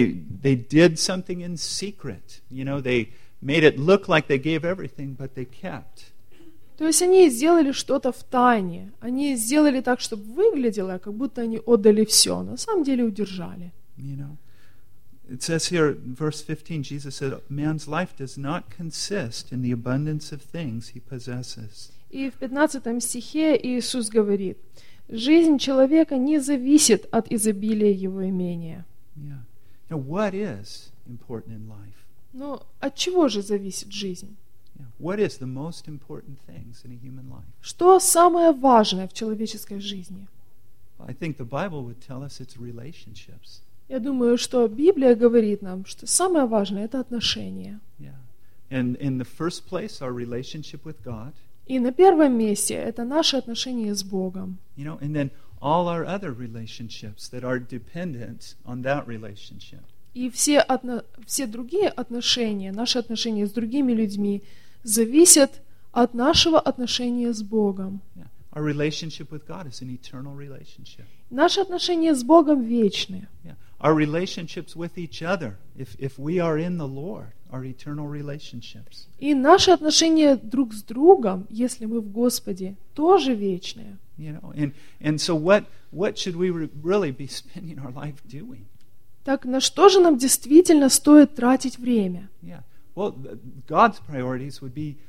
did something in secret. You know, they made it look like they gave everything, but they kept. То есть они сделали что-то в тайне. Они сделали так, чтобы выглядело, как будто они отдали все. На самом деле удержали. You know, it says here, verse 15, Jesus said, man's life does not consist in the abundance of things he possesses. И в 15 стихе Иисус говорит: жизнь человека не зависит от изобилия его имения. Yeah. Now, what is important in life? Но от чего же зависит жизнь? Yeah. What is the most important things in a human life? Что самое важное в человеческой жизни? I think the Bible would tell us it's relationships. Я думаю, что Библия говорит нам, что самое важное — это отношения. Yeah. And in the first place, our relationship with God. И на первом месте это наши отношения с Богом. You know, and then all our other relationships that are dependent on that relationship. И все другие отношения, наши отношения с другими людьми, зависят от нашего отношения с Богом. Yeah. Our relationship with God is an eternal relationship. Наши отношения с Богом вечны. Yeah. Our relationships with each other, if we are in the Lord, are eternal relationships. И наши отношения друг с другом, если мы в Господе, тоже вечные. You know, and so what should we really be spending our life doing? Так на что же нам действительно стоит тратить время? Yeah. Well, God's priorities would be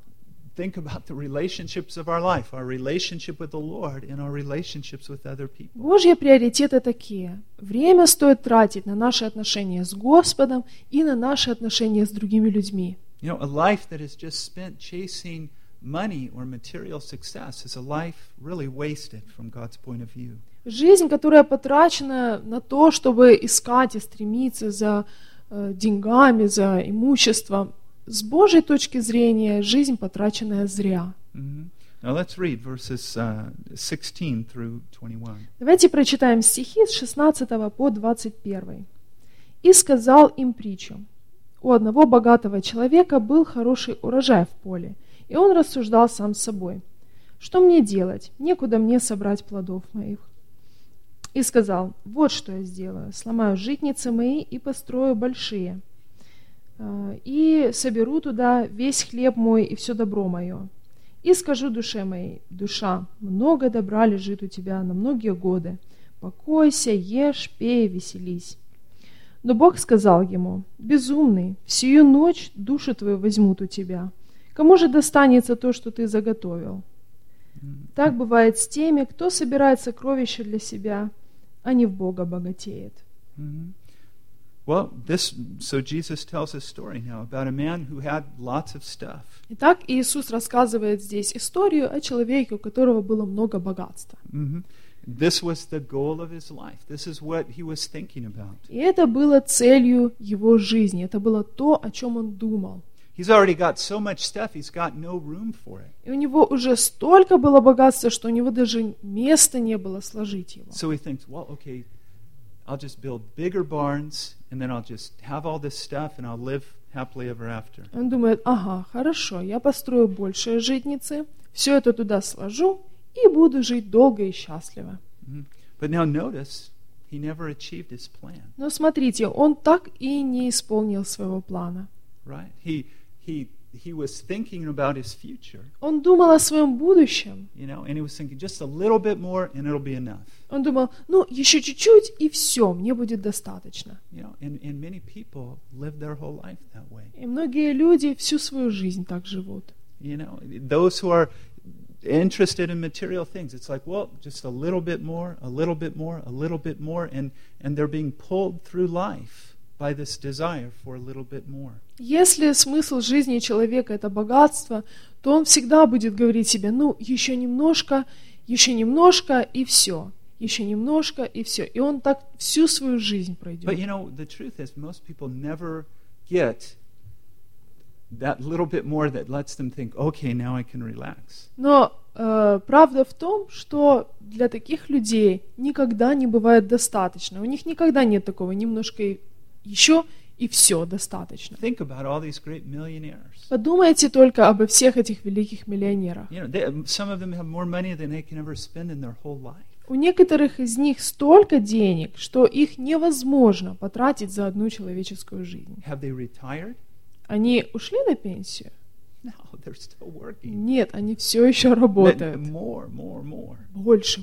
think about the relationships of our life, our relationship with the Lord and our relationships with other people. Божьи приоритеты такие. Время стоит тратить на наши отношения с Господом и на наши отношения с другими людьми. You know, a life that is just spent chasing money or material success is a life really wasted from God's point of view. Жизнь, которая потрачена на то, чтобы искать и стремиться за деньгами, за имуществом, с Божьей точки зрения, жизнь, потраченная зря. Mm-hmm. Now let's read verses 16 through 21. Давайте прочитаем стихи с 16 по 21. «И сказал им притчу. У одного богатого человека был хороший урожай в поле, и он рассуждал сам с собой: что мне делать? Некуда мне собрать плодов моих. И сказал: вот что я сделаю. Сломаю житницы мои и построю большие, и соберу туда весь хлеб мой и все добро мое. И скажу душе моей: душа, много добра лежит у тебя на многие годы. Покойся, ешь, пей, веселись. Но Бог сказал ему: безумный, в сию ночь душу твою возьмут у тебя. Кому же достанется то, что ты заготовил? Так бывает с теми, кто собирает сокровища для себя, а не в Бога богатеет». Well, so Jesus tells a story now about a man who had lots of stuff. Итак, Иисус рассказывает здесь историю о человеке, у которого было много богатства. This was the goal of his life. This is what he was thinking about. И это было целью его жизни, это было то, о чем он думал. He's already got so much stuff, he's got no room for it. И у него уже столько было богатства, что у него даже места не было сложить его. So he thinks, well, okay, I'll just build bigger barns, and then I'll just have all this stuff, and I'll live happily ever after. Он думает, ага, хорошо, я построю большие житницы, все это туда сложу и буду жить долго и счастливо. But now notice, he never achieved his plan. Но смотрите, он так и не исполнил своего плана. Right? He was thinking about his future, Он думал о своем будущем. and he was thinking just a little bit more and it'll be enough. Он думал, ну, еще чуть-чуть, и все, мне будет достаточно. And many people live their whole life that way. И многие люди всю свою жизнь так живут. Those who are interested in material things, it's like, well, just a little bit more, a little bit more, a little bit more, and they're being pulled through life by this desire for a little bit more. Если смысл жизни человека – это богатство, то он всегда будет говорить себе, ну, еще немножко, и все. Еще немножко, и все. И он так всю свою жизнь пройдет. But the truth is, most people never get that little bit more that lets them think, okay, now I can relax. Но правда в том, что для таких людей никогда не бывает достаточно. У них никогда нет такого немножко еще и все достаточно. Think about all these great millionaires. Подумайте только обо всех этих великих миллионерах. Some of them have more money than they can ever spend in their whole life. У некоторых из них столько денег, что их невозможно потратить за одну человеческую жизнь. Have they retired? Они ушли на пенсию? No, they're still working. Нет, они все еще работают. More. Больше.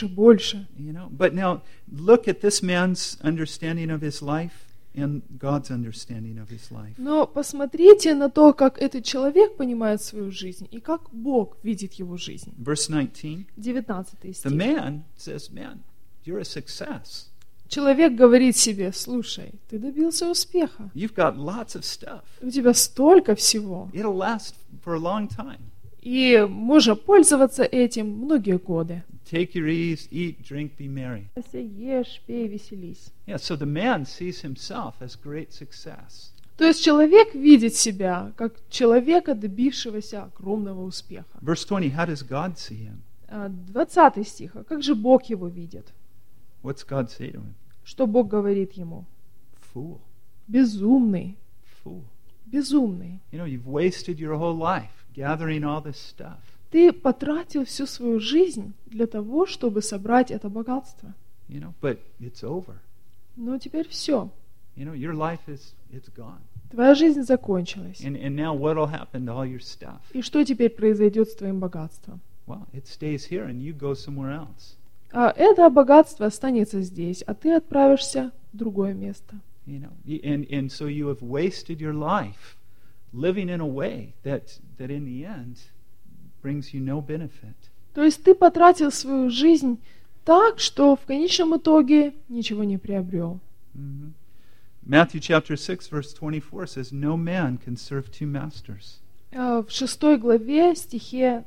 But now look at this man's understanding of his life and God's understanding of his life. Но посмотрите на то, как этот человек понимает свою жизнь и как Бог видит его жизнь. Verse 19. 19 The стих. man says, man, you're a success. Человек говорит себе, слушай, ты добился успеха. You've got lots of stuff. У тебя столько всего. It'll last for a long time. И можно пользоваться этим многие годы. Take your ease, eat, drink, be merry. Ешь, пей, веселись. Yeah, so the man sees himself as great success. То есть человек видит себя как человека, добившегося огромного успеха. Verse 20, how does God see him? 20 стих. А как же Бог его видит? What's God say to him? Что Бог говорит ему? Fool. Безумный. Fool. Безумный. You've wasted your whole life gathering all this stuff. Ты потратил всю свою жизнь для того, чтобы собрать это богатство. But it's over. Но теперь все. Your life it's gone. Твоя жизнь закончилась. And now what'll happen to all your stuff? И что теперь произойдет с твоим богатством? Well, it stays here and you go somewhere else. А это богатство останется здесь, а ты отправишься в другое место. And so you have wasted your life living in a way that in the end brings you no benefit. То есть ты потратил свою жизнь так, что в конечном итоге ничего не приобрел. Mm-hmm. Matthew chapter 6 verse 24 says, "No man can serve two masters." В 6 главе, стихе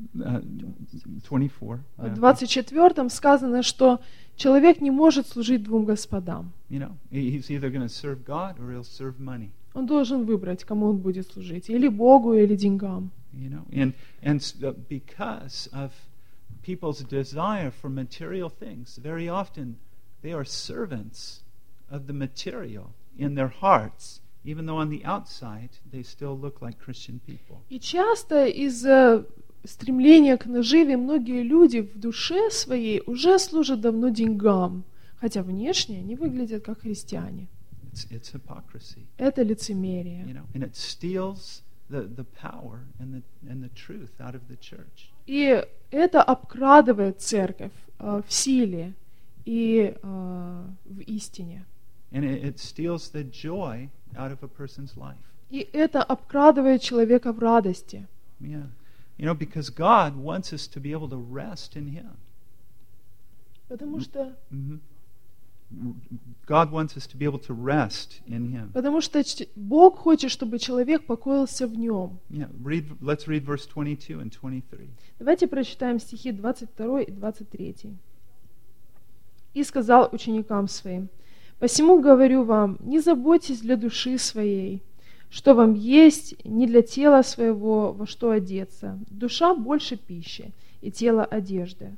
24. 24 сказано, что человек не может служить двум господам. He's either going to serve God or he'll serve money. Он должен выбрать, кому он будет служить, или Богу, или деньгам. And because of people's desire for material things, very often they are servants of the material in their hearts, even though on the outside they still look like Christian people. И часто из-за стремления к наживе многие люди в душе своей уже служат давно деньгам, хотя внешне они выглядят как христиане. It's hypocrisy. Это лицемерие. And it steals the power and the truth out of the church. И это обкрадывает церковь в силе и в истине. And it steals the joy out of a person's life. И это обкрадывает человека в радости. Yeah. Because God wants us to be able to rest in Him. Потому что God wants us to be able to rest in Him. Потому что Бог хочет, чтобы человек покоился в Нем. Yeah, let's read verse 22 and 23. Давайте прочитаем стихи 22 и 23. «И сказал ученикам своим: посему говорю вам, не заботьтесь для души своей, что вам есть, не для тела своего, во что одеться. Душа больше пищи, и тело одежды.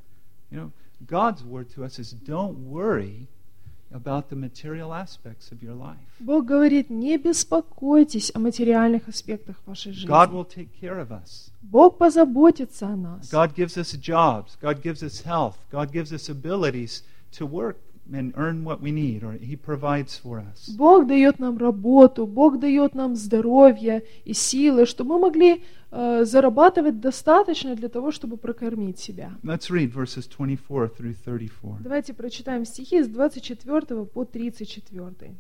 God's word to us is don't worry about the material aspects of your life. Бог говорит, не беспокойтесь о материальных аспектах вашей жизни. God will take care of us. Бог позаботится о нас. God gives us jobs. God gives us health. God gives us abilities to work and earn what we need, or He provides for us. Бог дает нам работу, Бог дает нам здоровье и силы, чтобы мы могли зарабатывать достаточно для того, чтобы прокормить себя. Let's read verses 24 through 34. Давайте прочитаем стихи с 24 по 34.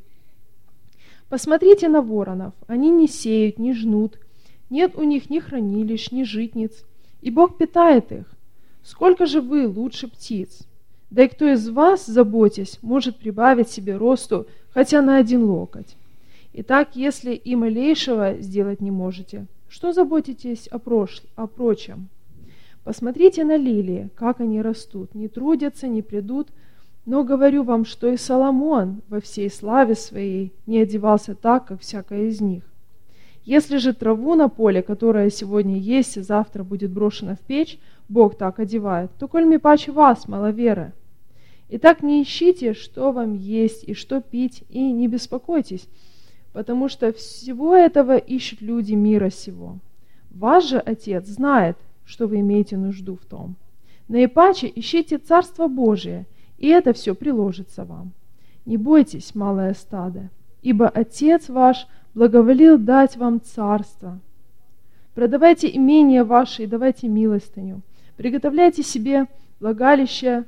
«Посмотрите на воронов, они не сеют, не жнут, нет у них ни хранилищ, ни житниц, и Бог питает их. Сколько же вы лучше птиц? Да и кто из вас, заботясь, может прибавить себе росту хотя на 1 локоть? Итак, если и малейшего сделать не можете, что заботитесь о прочем? Посмотрите на лилии, как они растут, не трудятся, не прядут, но говорю вам, что и Соломон во всей славе своей не одевался так, как всякая из них. Если же траву на поле, которая сегодня есть и завтра будет брошена в печь, Бог так одевает, то коль паче вас, маловеры. Итак, не ищите, что вам есть и что пить, и не беспокойтесь, потому что всего этого ищут люди мира сего. Ваш же Отец знает, что вы имеете нужду в том. Наипаче ищите Царство Божие, и это все приложится вам. Не бойтесь, малое стадо, ибо Отец ваш благоволил дать вам царство. Продавайте имение ваше и давайте милостыню. Приготовляйте себе влагалище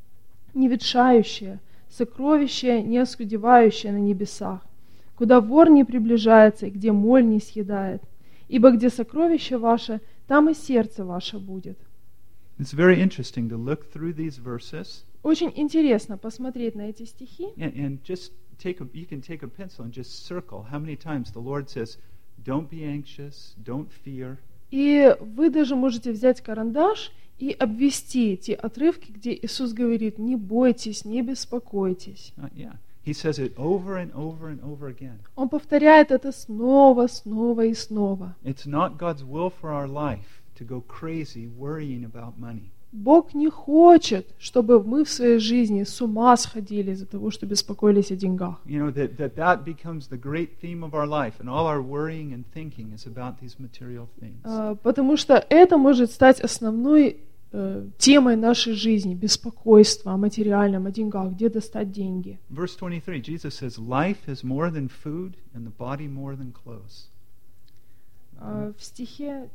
неветшающее, сокровище не оскудевающее на небесах, куда вор не приближается и где моль не съедает. Ибо где сокровище ваше, там и сердце ваше будет». It's very interesting to look through these verses. Очень интересно посмотреть на эти стихи. And just you can take a pencil and just circle how many times the Lord says, don't be anxious, don't fear. И вы даже можете взять карандаш и обвести те отрывки, где Иисус говорит: не бойтесь, не беспокойтесь. He says it over and over and over again. Он повторяет это снова, снова и снова. It's not God's will for our life to go crazy worrying about money. Бог не хочет, чтобы мы в своей жизни с ума сходили из-за того, что беспокоились о деньгах. That becomes the great theme of our life, and all our worrying and thinking is about these material things. Потому что это может стать основной темой нашей жизни, беспокойство о материальном, о деньгах, где достать деньги. Verse 23, Jesus says, life is more than food, and the body more than clothes. В стихе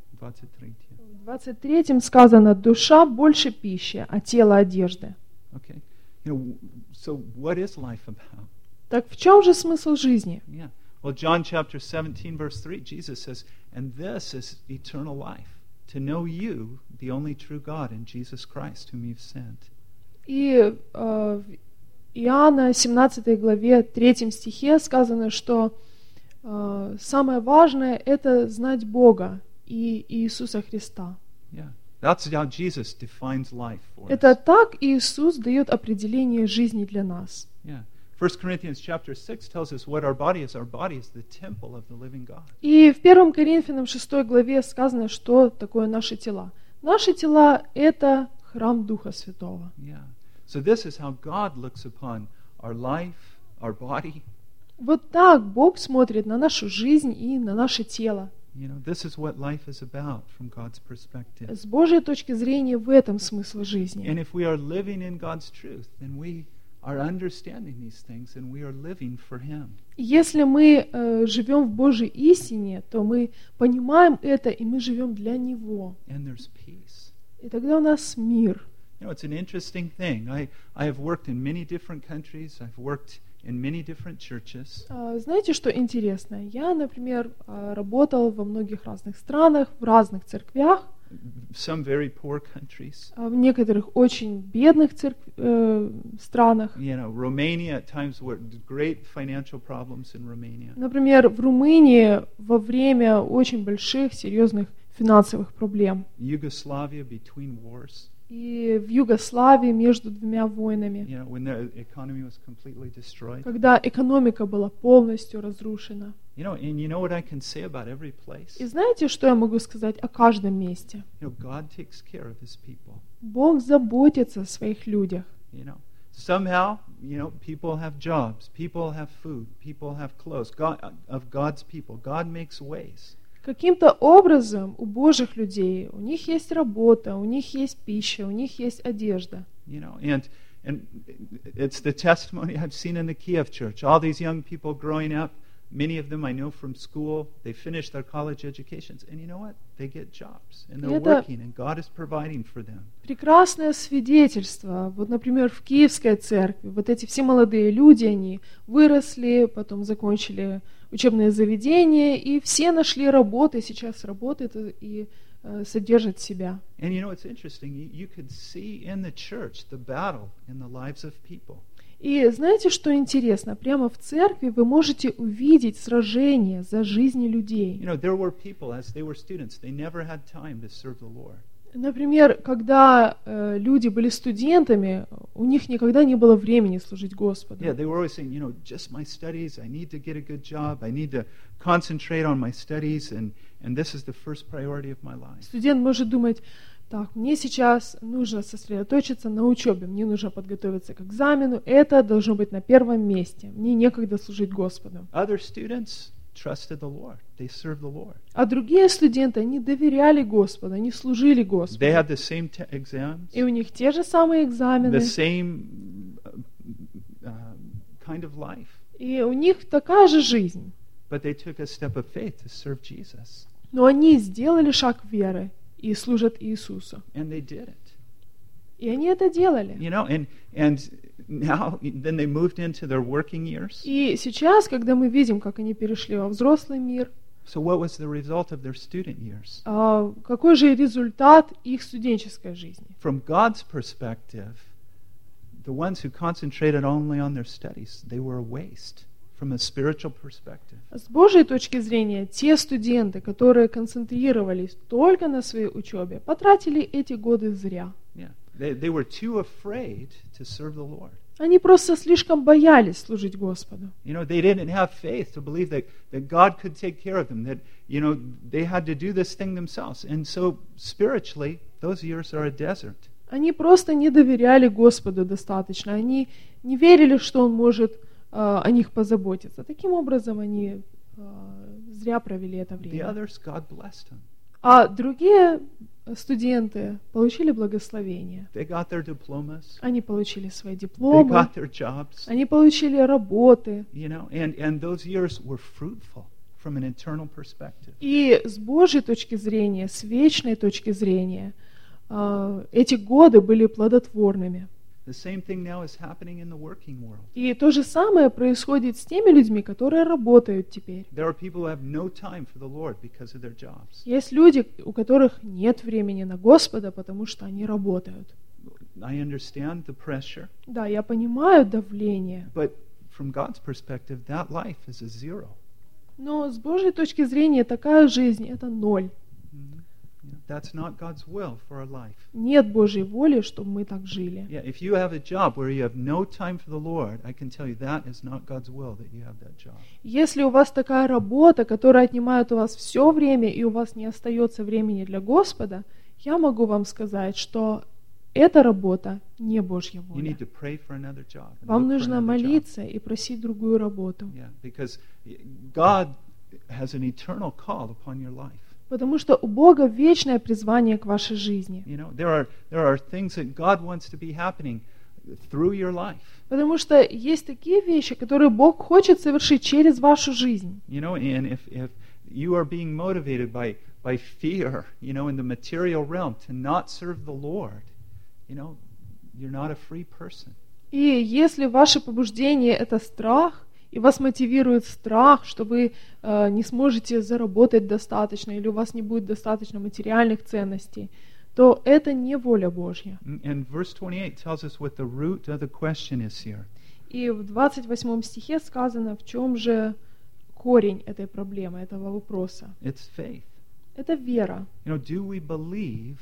23 сказано: душа больше пищи, а тело одежды. Okay. So what is life about? Так в чем же смысл жизни? Yeah. Well, John chapter 17, verse 3, Jesus says, and this is eternal life, to know you, the only true God, and Jesus Christ, whom you've sent. И в Иоанна 17 главе 3 стихе сказано, что самое важное – это знать Бога и Иисуса Христа. Yeah. That's how Jesus defines life for us. Это так Иисус дает определение жизни для нас. Yeah. 1 Corinthians chapter 6 tells us what our body is. Our body is the temple of the living God. И в 1 Коринфянам 6 главе сказано, что такое наши тела. Наши тела – это храм Духа Святого. Yeah. So this is how God looks upon our life, our body. Вот так Бог смотрит на нашу жизнь и на наше тело. This is what life is about from God's perspective. С Божьей точки зрения в этом смысл жизни. And if we are living in God's truth, then we are understanding these things and we are living for Him. Если мы живем в Божьей истине, то мы понимаем это, и мы живем для Него. And there's peace. И тогда у нас мир. It's an interesting thing. I have worked in many different countries. I've worked in many different churches. Знаете, что интересно? Я, например, работал во многих разных странах, в разных церквях. Some very poor countries. В некоторых очень бедных странах. Romania at times were great financial problems in Romania. Например, в Румынии во время очень больших, серьезных финансовых проблем. Yugoslavia between wars. и в Югославии между двумя войнами, You know, when the economy was completely destroyed. когда экономика была полностью разрушена. And you know what I can say about every place? И знаете, что я могу сказать о каждом месте? God takes care of His people. Бог заботится о своих людях. Somehow, people have jobs, people have food, people have clothes. Of God's people, God makes ways. Каким-то образом у Божьих людей, у них есть работа, у них есть пища, у них есть одежда. And it's the testimony I've seen in the Kiev church. All these young people growing up, many of them I know from school, they finish their college educations, and you know what? They get jobs, and they're working, and God is providing for them. Прекрасное свидетельство. Вот, например, в Киевской церкви, вот эти все молодые люди, они выросли, потом закончили учебные заведения, и все нашли работу, сейчас работают и содержат себя. And it's interesting, you could see in the church the battle in the lives of people. И знаете, что интересно? Прямо в церкви вы можете увидеть сражение за жизни людей. There were people, as they were students, they never had time to serve the Lord. Например, когда люди были студентами, у них никогда не было времени служить Господу. Yeah, they were always saying, just my studies, I need to get a good job, I need to concentrate on my studies, and this is the first priority of my life. Студент может думать, так, мне сейчас нужно сосредоточиться на учебе, мне нужно подготовиться к экзамену, это должно быть на первом месте, мне некогда служить Господу. Other students trusted the Lord. They served the Lord. А другие студенты, они доверяли Господу, они служили Господу. They had the same exams. И у них те же самые экзамены. The same kind of life. И у них такая же жизнь. But they took a step of faith to serve Jesus. Но они сделали шаг веры и служат Иисусу. And they did it. И они это делали. And now, then they moved into their working years. И сейчас, когда мы видим, как они перешли во взрослый мир, So what was the result of their student years? Какой же результат их студенческой жизни? From God's perspective, the ones who concentrated only on their studies, they were a waste from a spiritual perspective. С Божьей точки зрения, те студенты, которые концентрировались только на своей учебе, потратили эти годы зря. Yeah. They were too afraid to serve the Lord. Они просто слишком боялись служить Господу. They didn't have faith to believe that God could take care of them, that, they had to do this thing themselves. And so spiritually, those years are a desert. Они просто не доверяли Господу достаточно. Они не верили, что Он может о них позаботиться. Таким образом, они зря провели это The время. others, God blessed them. А другие студенты получили благословение. They got their diplomas. Они получили свои They дипломы, got their jobs. они получили работы. And those years were fruitful from an eternal perspective. И с Божьей точки зрения, с вечной точки зрения, эти годы были плодотворными. The same thing now is happening in the working world. И то же самое происходит с теми людьми, которые работают теперь. There are people who have no time for the Lord because of their jobs. Есть люди, у которых нет времени на Господа, потому что они работают. I understand the pressure, Да, я понимаю давление, but from God's perspective, that life is a zero. но с Божьей точки зрения такая жизнь – это ноль. That's not God's will for our life. Нет Божьей воли, чтобы мы так жили. Yeah, if you have a job where you have no time for the Lord, I can tell you that is not God's will that you have that job. Если у вас такая работа, которая отнимает у вас все время, и у вас не остается времени для Господа, я могу вам сказать, что эта работа не Божья You воля. need to pray for another job. and Вам look for нужно another job. молиться и просить другую работу. Yeah, because God has an eternal call upon your life. Потому что у Бога вечное призвание к вашей жизни. There are things that God wants to be happening through your life. Потому что есть такие вещи, которые Бог хочет совершить через вашу жизнь. And if you are being motivated by fear, in the material realm to not serve the Lord, you're not a free person. И если ваше побуждение – это страх, и вас мотивирует страх, что вы не сможете заработать достаточно, или у вас не будет достаточно материальных ценностей, то это не воля Божья. And verse 28 tells us what the root of the question is here. И в 28 стихе сказано, в чем же корень этой проблемы, этого вопроса. It's faith. Это вера. Do we believe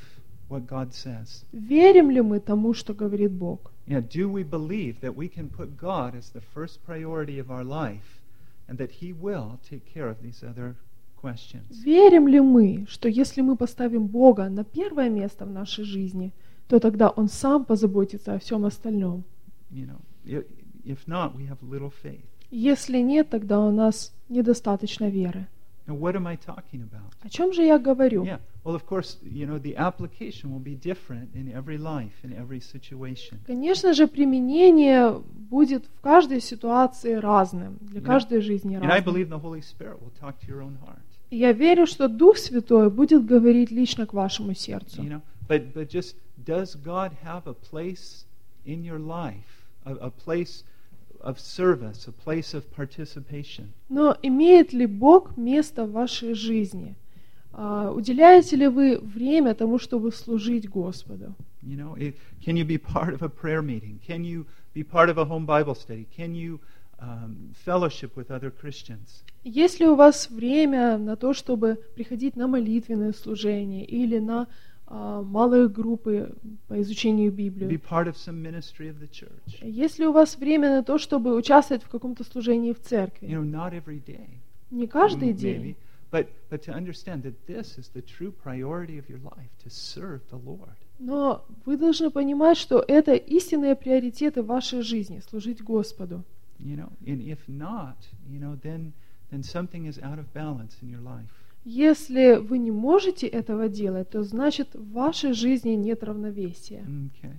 what God says? Верим ли мы тому, что говорит Бог? Yeah, do we believe that we can put God as the first priority of our life and that He will take care of these other questions? Верим ли мы, что если мы поставим Бога на первое место в нашей жизни, то тогда Он сам позаботится о всем остальном? You know, if not, we have little faith. Если нет, тогда у нас недостаточно веры. Now, what am I talking about? О чем же я говорю? Yeah, well, of course, you know, the application will be different in every life, in every situation. Конечно же, применение будет в каждой ситуации разным, для каждой жизни And I разным. believe the Holy Spirit will talk to your own heart. И я верю, что Дух Святой будет говорить лично к вашему сердцу. You know, but just does God have a place in your life, a place of service, a place of participation? Но имеет ли Бог место в вашей жизни? Уделяете ли вы время тому, чтобы служить Господу? You know, can you be part of a prayer meeting? Can you be part of a home Bible study? Can you fellowship with other Christians? Есть ли у вас время на то, чтобы приходить на молитвенное служение или на малые группы по изучению Be Библии? part of some ministry of the church? Есть ли у вас время на то, чтобы участвовать в каком-то служении в You церкви? know, not every day, Не каждый maybe, день, but to understand that this is the true priority of your life, to serve the Lord. но вы должны понимать, что это истинные приоритеты вашей жизни, служить Господу. You know, and if not, you know, then something is out of balance in your life. Если вы не можете этого делать, то значит в вашей жизни нет равновесия. Okay.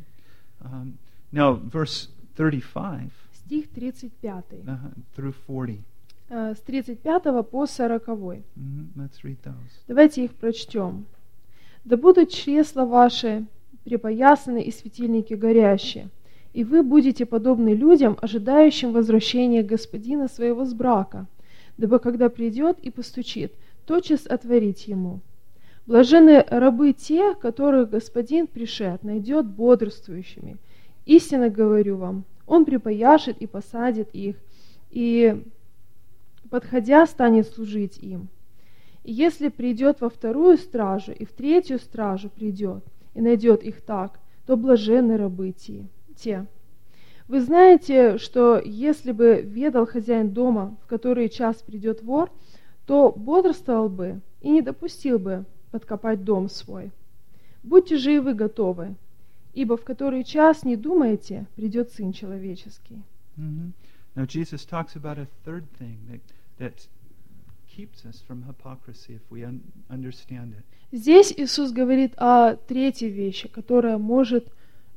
Now, verse 35 Стих 35, through 40. с 35 по 40. Let's read those. Давайте их прочтем. «Да будут чресла ваши припоясаны и светильники горящие, и вы будете подобны людям, ожидающим возвращения господина своего с брака, дабы когда придет и постучит, тотчас отворить ему. Блаженны рабы те, которых господин пришед найдет бодрствующими. Истинно говорю вам, он припояшет и посадит их, и, подходя, станет служить им. И если придет во вторую стражу и в третью стражу придет, и найдет их так, то блаженны рабы те. Вы знаете, что если бы ведал хозяин дома, в который час придет вор, то бодрствовал бы и не допустил бы подкопать дом свой. Будьте же и вы готовы, ибо в который час не думаете, придет Сын Человеческий». Now, Jesus talks about a third thing that keeps us from hypocrisy if we understand it. Здесь Иисус говорит о третьей вещи, которая может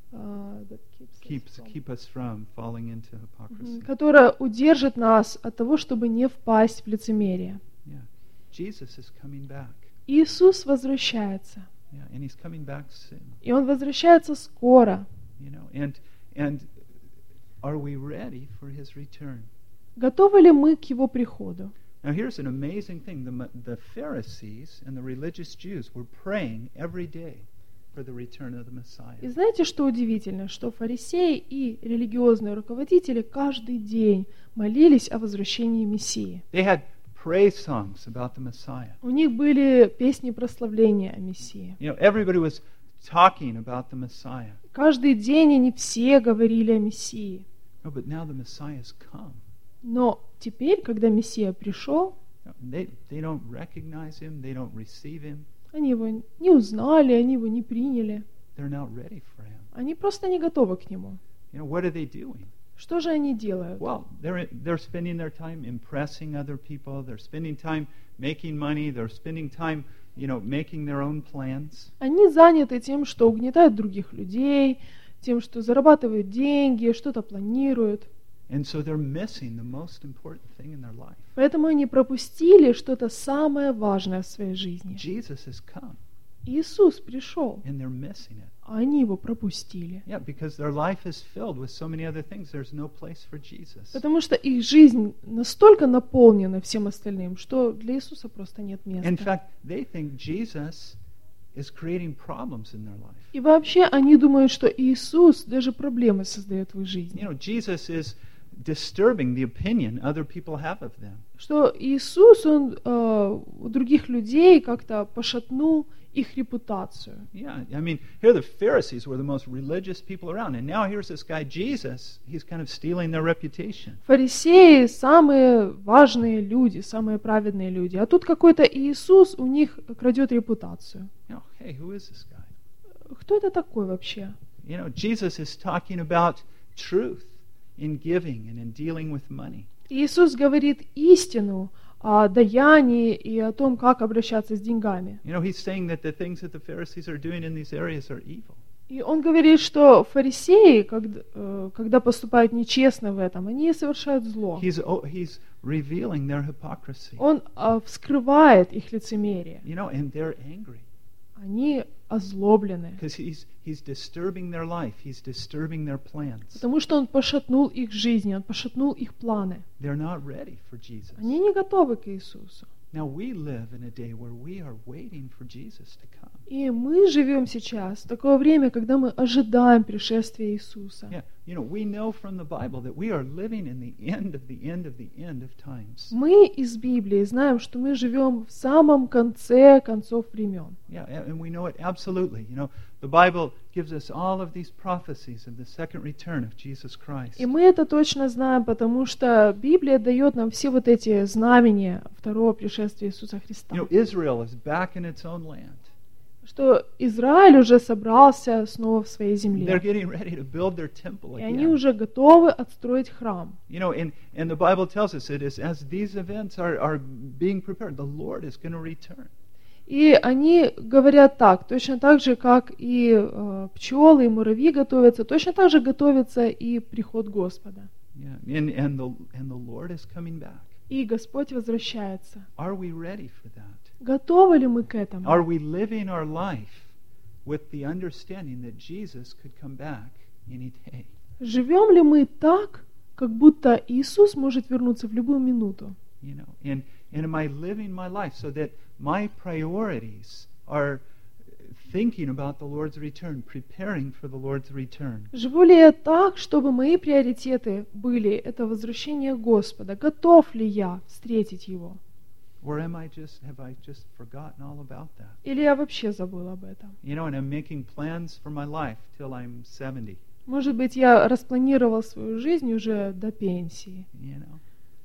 Keep us from falling into hypocrisy. которая удержит нас от того, чтобы не впасть в лицемерие. Yeah. Jesus is coming back. Иисус возвращается, Yeah, and he's coming back soon. и Он возвращается скоро. You know, and are we ready for his return? Готовы ли мы к Его приходу? Now here's an amazing thing. The Pharisees and the religious Jews were praying every day for the return of the Messiah. И знаете, что удивительно? Что фарисеи и религиозные руководители каждый день молились о возвращении Мессии. They had praise songs about the Messiah. У них были песни прославления о Мессии. You know, everybody was talking about the Messiah. Каждый день они все говорили о Мессии. No, but now the Messiah's come. Но теперь, когда Мессия пришел, They don't recognize him. They don't receive him. они его не узнали, они его не приняли. They're not ready for him. Они просто не готовы к нему. You know, what are they doing? Что же они делают? Well, they're spending their time impressing other people. They're spending time making money. They're spending time, you know, making their own plans. Они заняты тем, что угнетают других людей, тем, что зарабатывают деньги, что-то планируют. And so they're missing the most important thing in their life. Поэтому они пропустили что-то самое важное в своей жизни. Jesus has come, Иисус пришел, and they're missing it. а они его пропустили. Yeah, because their life is filled with so many other things. There's no place for Jesus. Потому что их жизнь настолько наполнена всем остальным, что для Иисуса просто нет In места. fact, they think Jesus is creating problems in their life. И вообще они думают, что Иисус даже проблемы создает в их жизни. You know, Jesus is disturbing the opinion other people have of them. Что Иисус, Он у других людей как-то пошатнул их репутацию. Yeah, I mean, here the Pharisees were the most religious people around, and now here's this guy Jesus. He's kind of stealing their reputation. Фарисеи — самые важные люди, самые праведные люди. А тут какой-то Иисус у них крадет репутацию. You know, hey, who is this guy? Кто это такой вообще? You know, Jesus is talking about truth in giving and in dealing with money. Иисус говорит истину о даянии и о том, как обращаться с деньгами. You know, he's saying that the things that the Pharisees are doing in these areas are evil. И он говорит, что фарисеи, когда поступают нечестно в этом, они совершают зло. He's revealing their hypocrisy. Он вскрывает их лицемерие. You know, and they're angry. Они озлоблены, Because he's disturbing their life. He's disturbing their plans. потому что он пошатнул их жизни, он пошатнул их планы. They're not ready for Jesus. Они не готовы к Иисусу. Now we live in a day where we are waiting for Jesus to come. И мы живем сейчас в такое время, когда мы ожидаем пришествия Иисуса. Yeah, you know, we know from the Bible that we are living in the end of the end of the end of times. Мы из Библии знаем, что мы живем в самом конце концов времен. Yeah, and we know it absolutely. You know, the Bible gives us all of these prophecies of the second return of Jesus Christ. И мы это точно знаем, потому что Библия дает нам все вот эти знамения второго пришествия Иисуса Христа. You know, Israel is back in its own land. Что Израиль уже собрался снова в своей They're земле. getting ready to build their temple И они again. уже готовы отстроить храм. You know, and the Bible tells us that as these events are being prepared, the Lord is going to return. И они говорят так, точно так же, как и пчелы, и муравьи готовятся, точно так же готовится и приход Господа. Yeah, and the Lord is coming back. И Господь возвращается. Are we ready for that? Готовы ли мы к этому? Are we living our life with the understanding that Jesus could come back any day? Живем ли мы так, как будто Иисус может вернуться в любую минуту? You know, and am I living my life so that my priorities are thinking about the Lord's return, preparing for the Lord's return? Живу ли я так, чтобы мои приоритеты были это возвращение Господа? Готов ли я встретить Его? Or have I just forgotten all about that? Или я вообще забыл об этом? You know, and I'm making plans for my life till I'm 70. Может быть, я распланировал свою жизнь уже до пенсии. You know,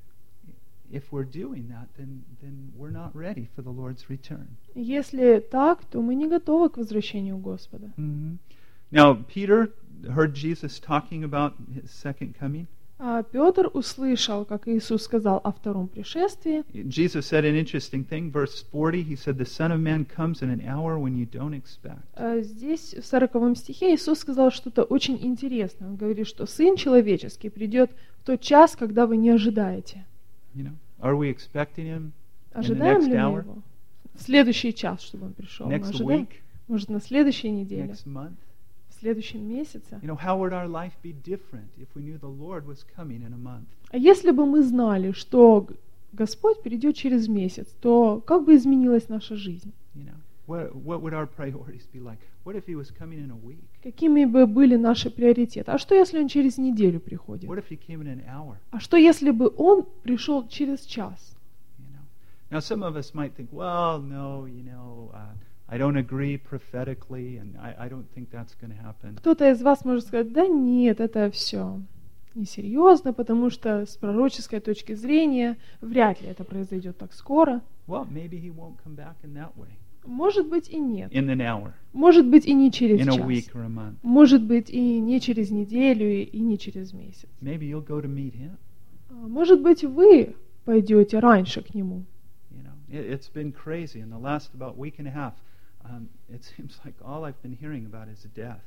if we're doing that, then we're not ready for the Lord's return. Если так, то мы не готовы к возвращению Господа. Mm-hmm. Now, Peter heard Jesus talking about his second coming. А Петр услышал, как Иисус сказал о втором пришествии. Jesus said an interesting thing, verse 40, he said, the Son of Man comes in an hour when you don't expect. Здесь в 40 стихе Иисус сказал что-то очень интересное. Он говорит, что Сын Человеческий придет в тот час, когда вы не ожидаете. You know, are we expecting him in the Ожидаем next ли мы hour, Его? В следующий час, чтобы Он пришел. Мы next ожидаем? week, Может, на следующей неделе, next month? в следующем месяце. You know, how would our life be different if we knew the Lord was coming in a month? А если бы мы знали, что Господь придет через месяц, то как бы изменилась наша жизнь? You know, what would our priorities be like? What if he was coming in a week? Какими бы были наши приоритеты? А что, если Он через неделю приходит? What if he came in an hour? А что, если бы Он пришел через час? You know, now some of us might think, well, no, you know, I don't agree prophetically, and I don't think that's going to happen. Кто-то из вас может сказать, да нет, это все несерьезно, потому что с пророческой точки зрения вряд ли это произойдет так скоро. Well, maybe he won't come back in that way, Может быть и нет. in an hour, Может быть и не через in a час. week or a month. Может быть и не через неделю, и не через месяц. Maybe you'll go to meet him. Может быть, вы пойдете раньше к Нему. You know, it's been crazy in the last about week and a half. It seems like all I've been hearing about is death.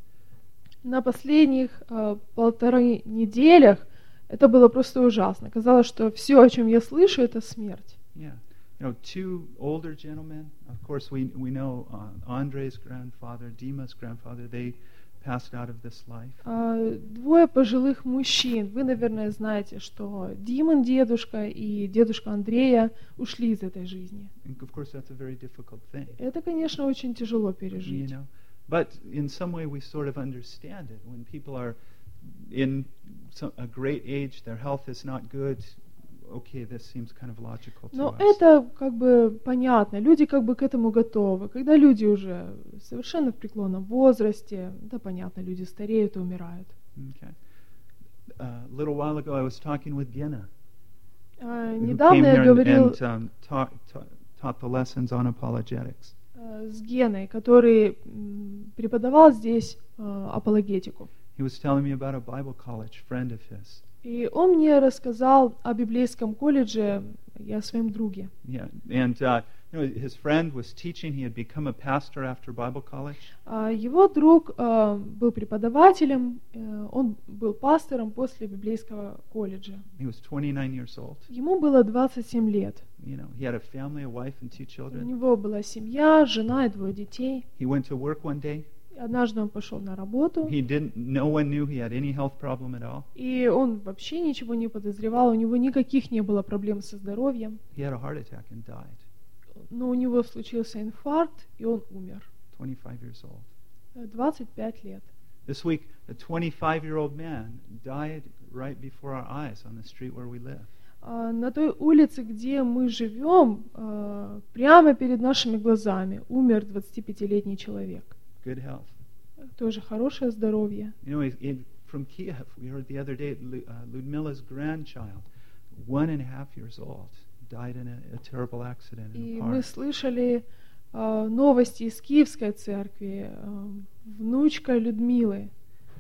На последних 1,5 неделях это было просто ужасно. Казалось, что все, о чем я слышу, это смерть. Yeah. You know, two older gentlemen, of course we know Andre's grandfather, Dima's grandfather, they passed out of this life. Двое пожилых мужчин. Вы, наверное, знаете, что Димон дедушка и дедушка Андрея ушли из этой жизни. And of course that's a very difficult thing. Это, конечно, очень тяжело You пережить. know, but in some way we sort of understand it. When people are in a great age, their health is not good, okay, this seems kind of logical to Но us. это как бы понятно, люди как бы к этому готовы. Когда люди уже совершенно в преклонном возрасте, да, понятно, люди стареют и умирают. Okay. A little while ago, I was talking with Gina, who Недавно came я here говорил taught the lessons on apologetics. с Геной, который преподавал здесь апологетику. He was telling me about a Bible college friend of his. И он мне рассказал о библейском колледже и о своем друге. Yeah, and his friend was teaching. He had become a pastor after Bible college. Его друг был преподавателем, он был пастором после библейского колледжа. He was 29 years old. Ему было 27 лет. You know, he had a family, a wife, and 2 У children. него была семья, жена и 2 детей. He went to work one day. Однажды он пошел на работу, No one knew he had any health problem at all. и он вообще ничего не подозревал, у него никаких не было проблем со здоровьем. He had a heart attack and died. Но у него случился инфаркт, и он умер. 25 years old. 25 лет. This week, a 25-year-old man died right before our eyes on the street where we live. На той улице, где мы живем, прямо перед нашими глазами умер 25-летний человек. Good health. Тоже хорошее здоровье. You know, from Kiev, we heard the other day, Ludmila's grandchild, 1.5 years old, died in a terrible accident in И a мы park. слышали новости из Киевской церкви. Внучка Людмилы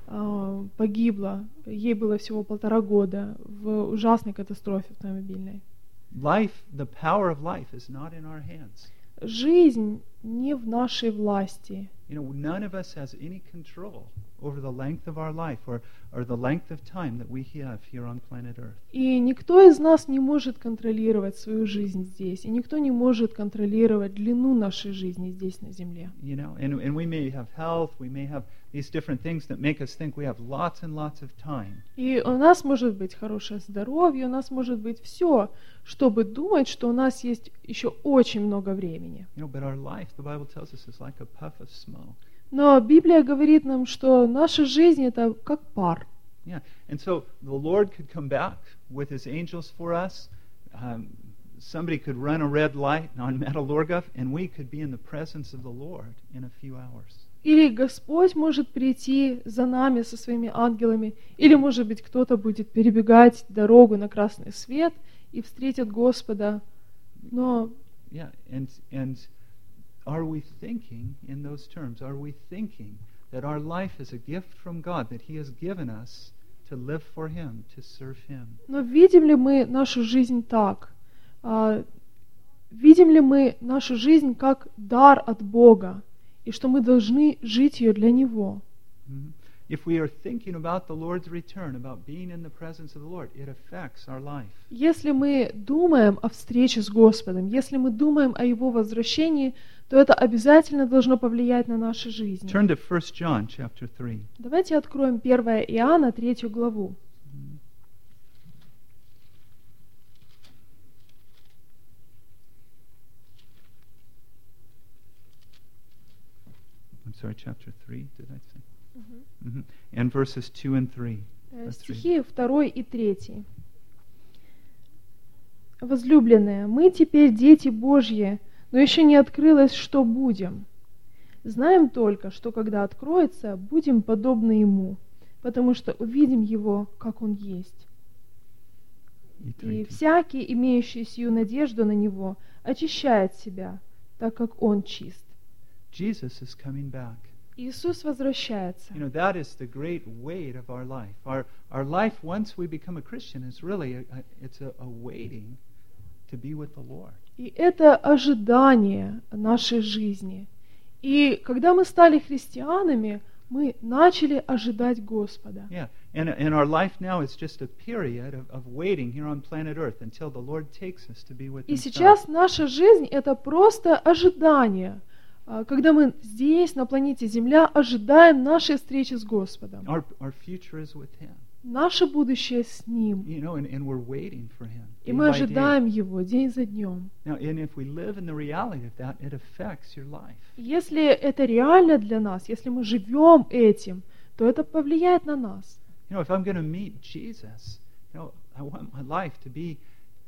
погибла. Ей было всего 1,5 года в ужасной катастрофе автомобильной. Life, the power of life is not in our hands. Жизнь не в нашей власти. You know, none of us has any control over the length of our life or the length of time that we have here on planet Earth. И никто из нас не может контролировать свою жизнь здесь, и никто не может контролировать длину нашей жизни здесь на земле. You know, and we may have health, we may have these different things that make us think we have lots and lots of time. И у нас может быть хорошее здоровье, у нас может быть все, чтобы думать, что у нас есть еще очень много времени. You know, but our life, the Bible tells us, is like a puff of smoke. Но Библия говорит нам, что наша жизнь это как пар. Yeah, and so the Lord could come back with His angels for us. Somebody could run a red light on Metalurgov, and we could be in the presence of the Lord in a few hours. Или Господь может прийти за нами со своими ангелами, или, может быть, кто-то будет перебегать дорогу на красный свет и встретит Господа. Но Yeah, and are we thinking in those terms? Are we thinking that our life is a gift from God that He has given us to live for Him, to serve Him? Но видим ли мы нашу жизнь так? Видим ли мы нашу жизнь как дар от Бога, и что мы должны жить ее для Него? Mm-hmm. If we are thinking about the Lord's return, about being in the presence of the Lord, it affects our life. Если мы думаем о встрече с Господом, если мы думаем о Его возвращении, то это обязательно должно повлиять на наши жизни. Turn to 1 John chapter 3. Давайте откроем 1 Иоанна, 3 главу. I'm sorry, chapter 3, did I say? Mm-hmm. And verses 2 and 3. Стихи 2 и 3. Возлюбленные, мы теперь дети Божьи, но еще не открылось, что будем. Знаем только, что когда откроется, будем подобны Ему, потому что увидим Его, как Он есть. И всякий, имеющий сию надежду на Него, очищает себя, так как Он чист. Jesus is coming back. Иисус возвращается. You know, that is the great weight of our life. Our life, once we become a Christian, is really it's a waiting to be with the Lord. И это ожидание нашей жизни. И когда мы стали христианами, мы начали ожидать Господа. Yeah, and our life now is just a period of waiting here on planet Earth until the Lord takes us to be with Himself. И сейчас наша жизнь — это просто ожидание, когда мы здесь, на планете Земля, ожидаем нашей встречи с Господом. Our future is with Him. Наше будущее с Ним. You know, and we're waiting for Him. И мы ожидаем Его день за днем. Now, and if we live in the reality of that, it affects your life. Если это реально для нас, если мы живем этим, то это повлияет на нас. You know, if I'm going to meet Jesus, you know, I want my life to be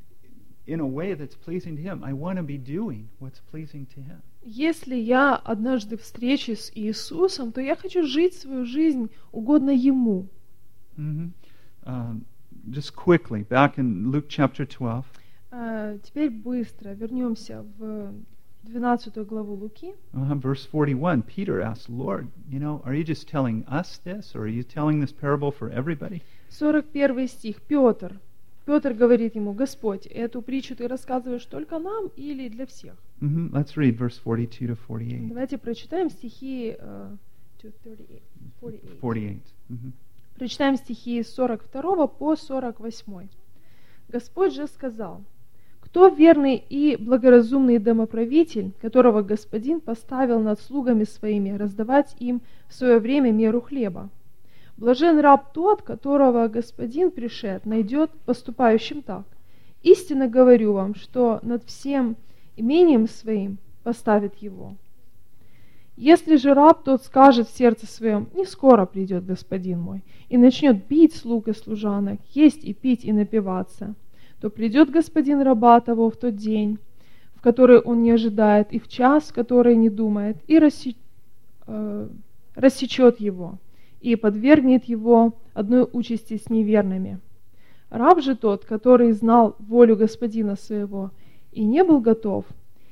in a way that's pleasing to Him. I want to be doing what's pleasing to Him. Если я однажды встречусь с Иисусом, то я хочу жить свою жизнь угодно Ему. Mm-hmm. Just quickly, back in Luke chapter 12. Теперь быстро вернемся в 12 главу Луки. Verse 41, Peter asked, Lord, are you just telling us this, or are you telling this parable for everybody? 41 стих. Петр говорит ему: Господь, эту притчу ты рассказываешь только нам или для всех? Let's read verse 42 to 48. Давайте прочитаем стихи 48. Прочитаем стихи с 42 по 48. Господь же сказал: кто верный и благоразумный домоправитель, которого господин поставил над слугами своими раздавать им в свое время меру хлеба? Блажен раб тот, которого господин пришед найдет поступающим так. Истинно говорю вам, что над всем имением своим поставит его. Если же раб тот скажет в сердце своем: не скоро придет господин мой, и начнет бить слуг и служанок, есть и пить и напиваться, то придет господин раба того в тот день, в который он не ожидает, и в час, в который не думает, и рассечет его, и подвергнет его одной участи с неверными. Раб же тот, который знал волю господина своего, и не был готов,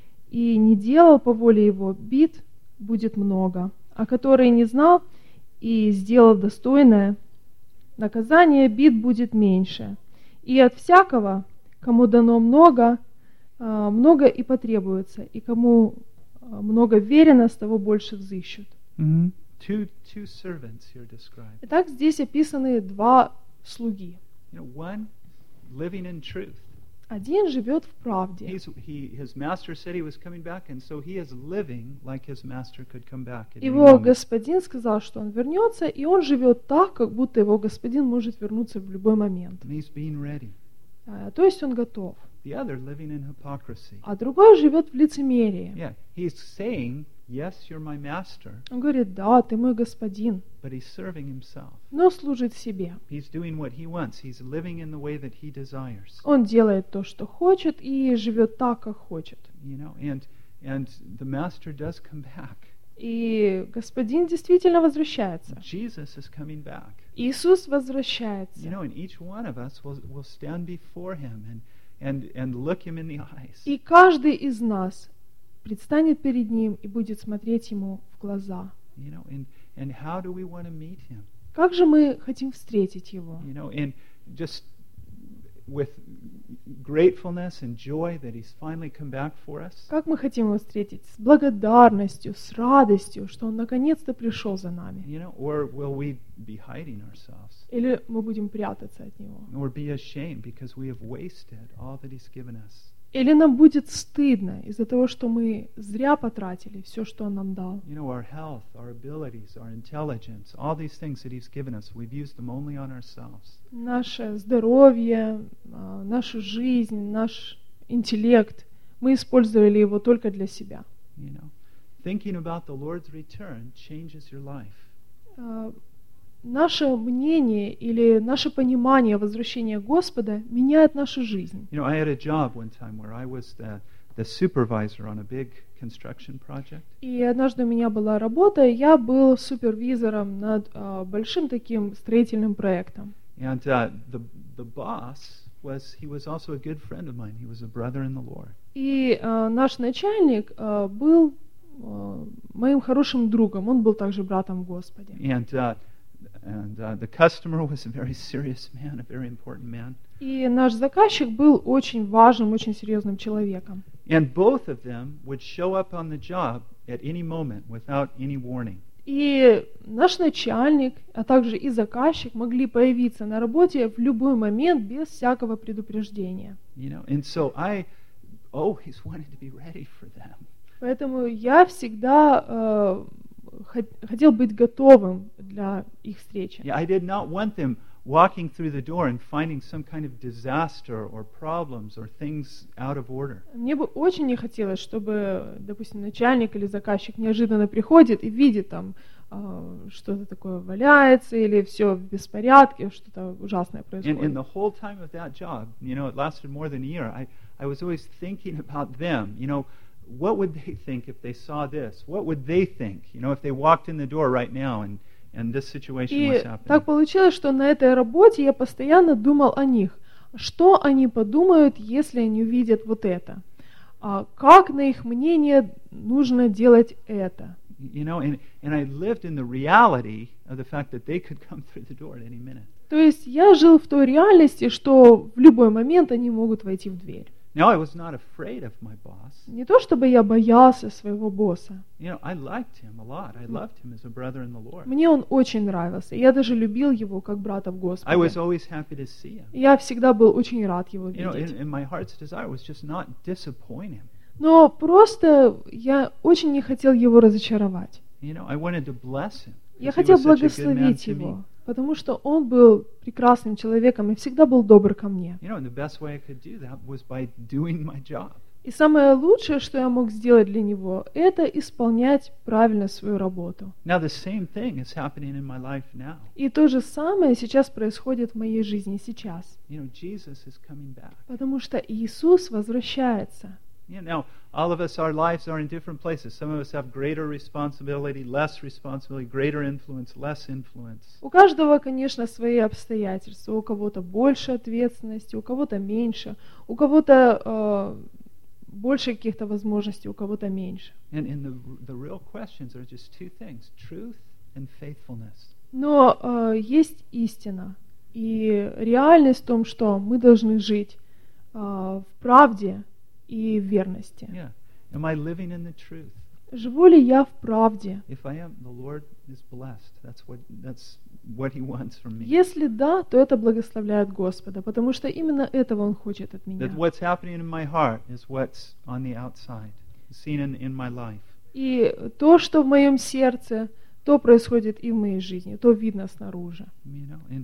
и не делал по воле его, бит будет много, а который не знал и сделал достойное наказание, бит будет меньше. И от всякого, кому дано много, много и потребуется, и кому много верено, с того больше взыщут. Mm-hmm. Two servants here described. Итак, здесь описаны два слуги. One living in truth. Один живет в правде. His master said he was coming back, and so he is living like his master could come back at any Его moment. господин сказал, что он вернется, и он живет так, как будто его господин может вернуться в любой момент. And he's being ready. То есть он готов. The other living in hypocrisy. А другой живет в лицемерии. Yeah, he's saying, yes, you're my master, Он говорит: да, ты мой господин, but he's serving himself. но служит себе. He's doing what he wants. He's living in the way that he desires. Он делает то, что хочет, и живет так, как хочет. And the master does come back. И господин действительно возвращается. Jesus is coming back. Иисус возвращается. And each one of us will stand before him and look him in the eyes. И каждый из нас предстанет перед ним и будет смотреть ему в глаза. And how do we want to meet him? Как же мы хотим встретить его? And just with gratefulness and joy that he's finally come back for us. Как мы хотим его встретить? С благодарностью, с радостью, что он наконец-то пришел за нами. Or will we be hiding ourselves? Или мы будем прятаться от него? Or be ashamed because we have wasted all that he's given us? Или нам будет стыдно из-за того, что мы зря потратили все, что он нам дал? Our health, our abilities, our intelligence, all these things that he's given us, we've used them only on ourselves. Наше здоровье, нашу жизнь, наш интеллект, мы использовали его только для себя. Thinking about the Lord's return changes your life. Наше мнение или наше понимание возвращения Господа меняет нашу жизнь. I had a job one time where I was the supervisor on a big construction project. И однажды у меня была работа, и я был супервизором над большим таким строительным проектом. And the boss he was also a good friend of mine. He was a brother in the Lord. И наш начальник был моим хорошим другом. Он был также братом в Господе. And the customer was a very serious man, a very important man. И наш заказчик был очень важным, очень серьезным человеком. And both of them would show up on the job at any moment without any warning. И наш начальник, а также и заказчик могли появиться на работе в любой момент без всякого предупреждения. And so I always wanted to be ready for them. Поэтому я всегда хотел быть готовым для их встречи. Yeah, I did not want them walking through the door and finding some kind of disaster or problems or things out of order. Мне бы очень не хотелось, чтобы, допустим, начальник или заказчик неожиданно приходит и видит там что-то такое валяется или все в беспорядке, что-то ужасное происходит. And the whole time of that job, it lasted more than a year. I was always thinking about them. What would they think if they saw this? What would they think, if they walked in the door right now and this situation was И happening? так получилось, что на этой работе я постоянно думал о них. Что они подумают, если они увидят вот это? Как, на их мнение, нужно делать это? And I lived in the reality of the fact that they could come through the door at any minute. То есть я жил в той реальности, что в любой момент они могут войти в дверь. Now, I was not afraid of my boss. Не то чтобы я боялся своего босса. I liked him a lot. I loved him as a brother in the Lord. Мне он очень нравился. Я даже любил его как брата в I Господе. was always happy to see him. Я всегда был очень рад его видеть. And my heart's desire was just not disappoint him. Но просто я очень не хотел его разочаровать. I wanted to bless him. Я 'cause he хотел was such a good man благословить to me. его, потому что он был прекрасным человеком и всегда был добр ко мне. And the best way I could do that was by doing my job. И самое лучшее, что я мог сделать для него, это исполнять правильно свою работу. Now, the same thing is happening in my life now. И то же самое сейчас происходит в моей жизни сейчас. Jesus is coming back. Потому что Иисус возвращается. Now, all of us, our lives are in different places. Some of us have greater responsibility, less responsibility, greater influence, less influence. У каждого, конечно, свои обстоятельства. У кого-то больше ответственности, у кого-то меньше, у кого-то больше каких-то возможностей, у кого-то меньше. And the real questions are just two things: truth and faithfulness. Но есть истина. И реальность в том, что мы должны жить в правде и в верности. Yeah. Am I living in the truth? Живу ли я в правде? If I am, the Lord is blessed. That's what He wants from me. Если да, то это благословляет Господа, потому что именно этого Он хочет от меня. That what's happening in my heart is what's on the outside, seen in my life. И то, что в моем сердце, то происходит и в моей жизни, то видно снаружи. And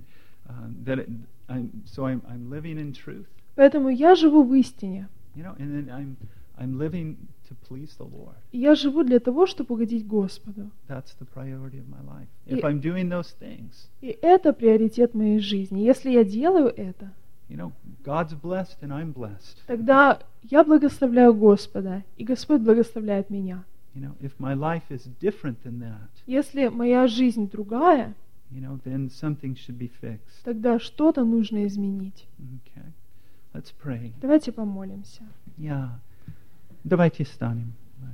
I'm living in truth. Поэтому я живу в истине. And then I'm living to please the Lord. И я живу для того, чтобы угодить Господу. That's the priority of my life. If I'm doing those things, И это приоритет моей жизни. Если я делаю это, God's blessed and I'm blessed. тогда я благословляю Господа, и Господь благословляет меня. If my life is different than that, Если моя жизнь другая, then something should be fixed. тогда что-то нужно изменить. Okay. Let's pray. Давайте помолимся. Yeah. Давайте станем.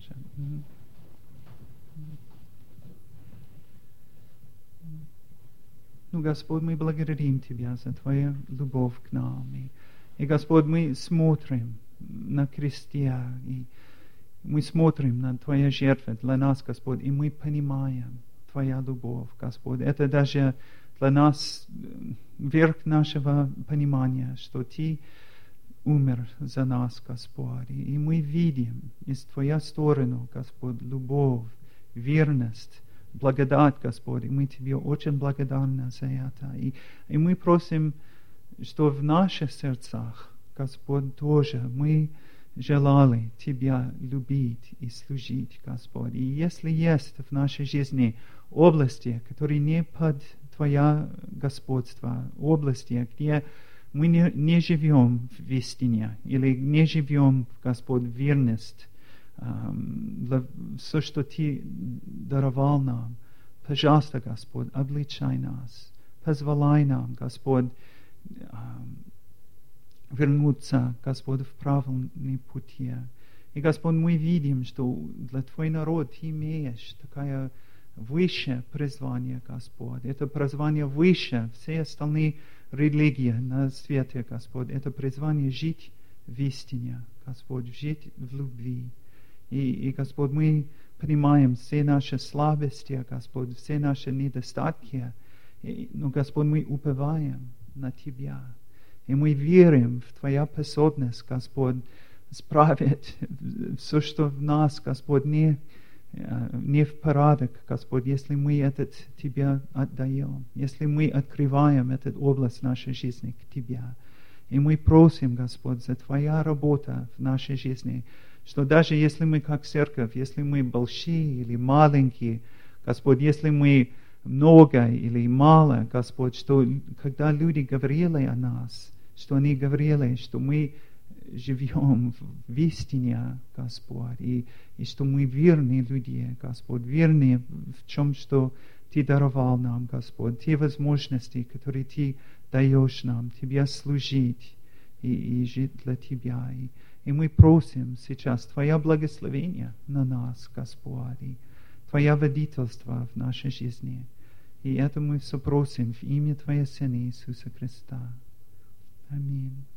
Господь, мы благодарим Тебя за Твою любовь к нам. И Господь, мы смотрим на кресте, и мы смотрим на Твою жертву для нас, Господь, и мы понимаем Твоя любовь, Господь. Это даже для нас верх нашего понимания, что Ты умер за нас, Господь. И мы видим из Твоей стороны, Господь, любовь, верность, благодать, Господь. И мы Тебе очень благодарны за это. И мы просим, что в наших сердцах, Господь, тоже мы желали Тебя любить и служить, Господь. И если есть в нашей жизни области, которые не под Твое господство, области, где мы не живем в истине, или не живем, Господь, в верность, все, что Ты даровал нам, пожалуйста, Господь, обличай нас, позволяй нам, Господь, вернуться, Господь, в правильный пути. И, Господь, мы видим, что для Твой народ Ты имеешь такое высшее призвание, Господь. Это призвание выше все остальные религии на свете, Господь. Это призвание жить в истине, Господь, жить в любви. И Господь, мы понимаем все наши слабости, Господь, все наши недостатки. Но, Господь, мы уповаем на Тебя. И мы верим в Твою способность, Господь, справить все, что в нас, Господь, не в порядок, Господь, если мы это Тебе отдаем, если мы открываем эту область нашей жизни к Тебе. И мы просим, Господь, за Твоя работа в нашей жизни, что даже если мы как церковь, если мы большие или маленькие, Господь, если мы много или мало, Господь, что когда люди говорили о нас, что они говорили, что мы живем в истине, Господь, и что мы верные люди, Господь, верные в чем, что Ты даровал нам, Господь, те возможности, которые Ты даешь нам, Тебе служить и жить для Тебя. И мы просим сейчас Твое благословение на нас, Господь, и Твое водительство в нашей жизни. И это мы все просим в имя Твоего Сына Иисуса Христа. Аминь.